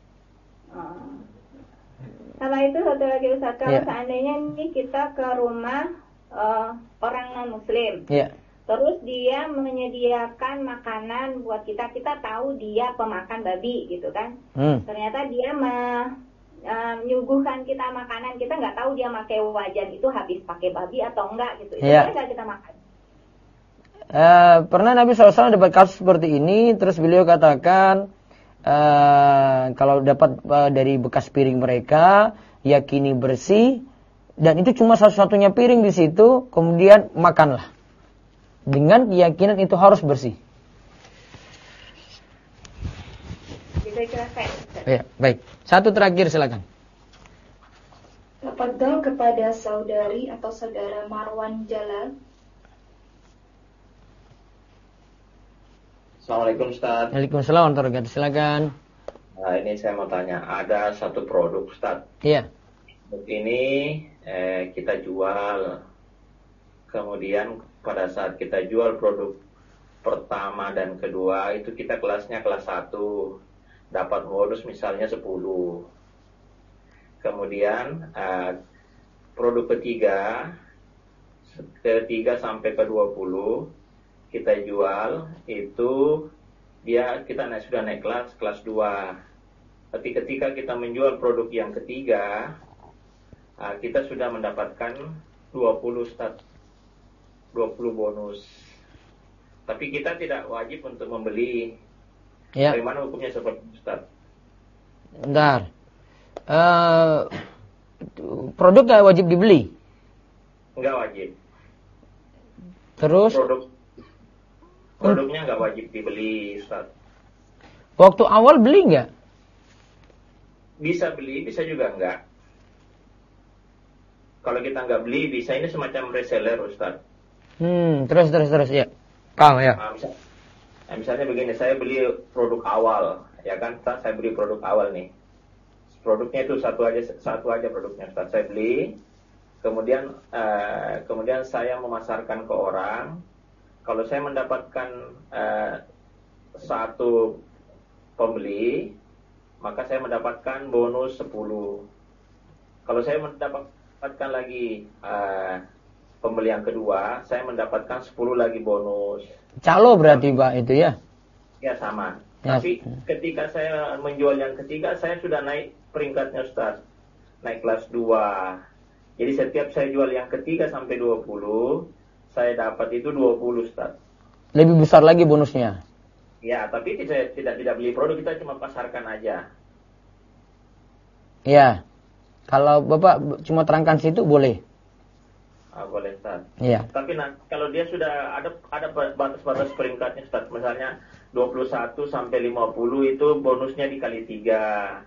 Sama itu satu lagi, Ustaz, kalau seandainya ini kita ke rumah orang non-muslim. Terus dia menyediakan makanan buat kita, kita tahu dia pemakan babi gitu kan. Ternyata dia menyuguhkan kita makanan, kita nggak tahu dia pakai wajan itu habis pakai babi atau enggak gitu. Itu boleh nggak kita makan? Pernah Nabi SAW dapat kasus seperti ini, terus beliau katakan, kalau dapat dari bekas piring mereka, yakini bersih, dan itu cuma satu-satunya piring di situ, kemudian makanlah. Dengan keyakinan itu harus bersih. Ya, baik. Satu terakhir silakan. Tafadhol kepada saudari atau saudara Marwan Jalal. Assalamualaikum Ustaz. Waalaikumsalam warahmatullahi wabarakatuh. Silakan. Nah, ini saya mau tanya, ada satu produk Ustaz. Iya. Ini kita jual. Kemudian pada saat kita jual produk pertama dan kedua, itu kita kelasnya kelas 1. Dapat bonus misalnya 10. Kemudian produk ketiga sampai ke 20 kita jual, itu kita sudah naik kelas 2. Tapi ketika kita menjual produk yang ketiga, kita sudah mendapatkan 20 Ustaz. 20 bonus. Tapi kita tidak wajib untuk membeli. Bagaimana hukumnya seperti Ustaz? Bentar. Produk gak wajib dibeli? Enggak wajib. Terus? Produknya nggak wajib dibeli, Ustaz. Waktu awal beli nggak? Bisa beli, bisa juga nggak. Kalau kita nggak beli, bisa ini semacam reseller, Ustaz. Terus ya. Paham ya. Misalnya begini, saya beli produk awal, ya kan? Ustaz, saya beli produk awal nih. Produknya itu satu aja produknya, Ustaz. Saya beli, kemudian saya memasarkan ke orang. Kalau saya mendapatkan satu pembeli, maka saya mendapatkan bonus 10. Kalau saya mendapatkan lagi pembeli yang kedua, saya mendapatkan 10 lagi bonus. Calo berarti Pak itu ya? Ya sama. Tapi ketika saya menjual yang ketiga, saya sudah naik peringkatnya Ustaz. Naik kelas 2. Jadi setiap saya jual yang ketiga sampai 20, saya dapat itu 20 Ustaz. Lebih besar lagi bonusnya? Ya, tapi saya tidak beli produk, kita cuma pasarkan aja. Ya. Kalau Bapak cuma terangkan situ boleh. Boleh Ustaz. Iya. Tapi kalau dia sudah ada batas-batas peringkatnya Ustaz, misalnya 21 sampai 50 itu bonusnya dikali 3.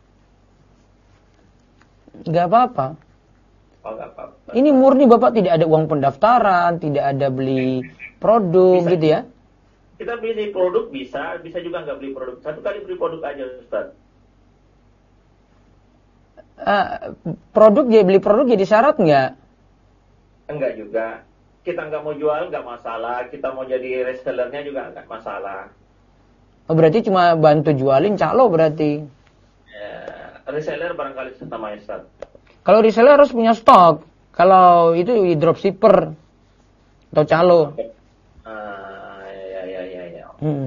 Enggak apa-apa. Oh, enggak apa-apa. Ini murni Bapak tidak ada uang pendaftaran, tidak ada beli produk bisa, gitu ya? Kita beli produk bisa juga nggak beli produk. Satu kali beli produk aja Ustaz. Beli produk jadi syarat nggak? Enggak juga. Kita nggak mau jual nggak masalah. Kita mau jadi resellernya juga nggak masalah. Oh, berarti cuma bantu jualin calo berarti? Reseller barangkali namanya Ustaz. Kalau reseller harus punya stok. Kalau itu dropshipper atau calo. Ya.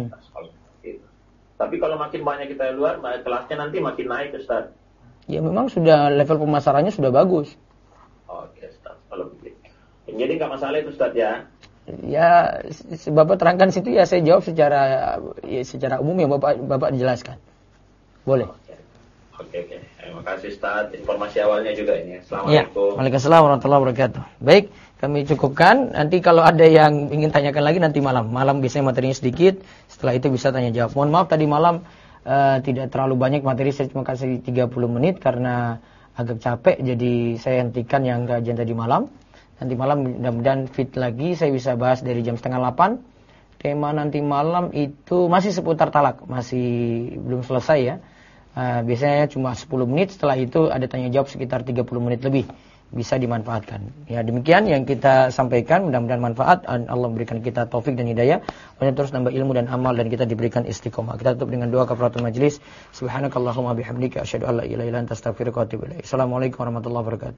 Tapi kalau makin banyak kita luar, kelasnya nanti makin naik Ustaz. Ya memang sudah level pemasarannya sudah bagus. Oke Ustaz, kalau begitu. Jadi nggak masalah itu Ustaz ya? Ya, Bapak terangkan situ ya saya jawab secara umum yang Bapak jelaskan. Boleh. Oke. Terima kasih Ustaz. Informasi awalnya juga ini. Assalamualaikum. Ya, waalaikumsalam warahmatullahi wabarakatuh. Baik, kami cukupkan. Nanti kalau ada yang ingin tanyakan lagi nanti malam. Malam biasanya materinya sedikit. Setelah itu bisa tanya jawab. Mohon maaf tadi malam tidak terlalu banyak materi. Saya cuma kasih 30 menit karena agak capek. Jadi saya hentikan yang kajian tadi malam. Nanti malam mudah-mudahan fit lagi. Saya bisa bahas dari jam 7:30 tema nanti malam itu masih seputar talak, masih belum selesai ya. Biasanya cuma 10 menit, setelah itu ada tanya jawab sekitar 30 menit lebih. Bisa dimanfaatkan. Ya, demikian yang kita sampaikan, mudah-mudahan manfaat. Allah memberikan kita taufik dan hidayah. Dan terus nambah ilmu dan amal, dan kita diberikan istiqomah. Kita tutup dengan doa kafaratul majlis. Subhanakallahumma bihamdika asyhadu an la ilaha illa anta astaghfiruka wa atubu ilaik. Assalamualaikum warahmatullahi wabarakatuh.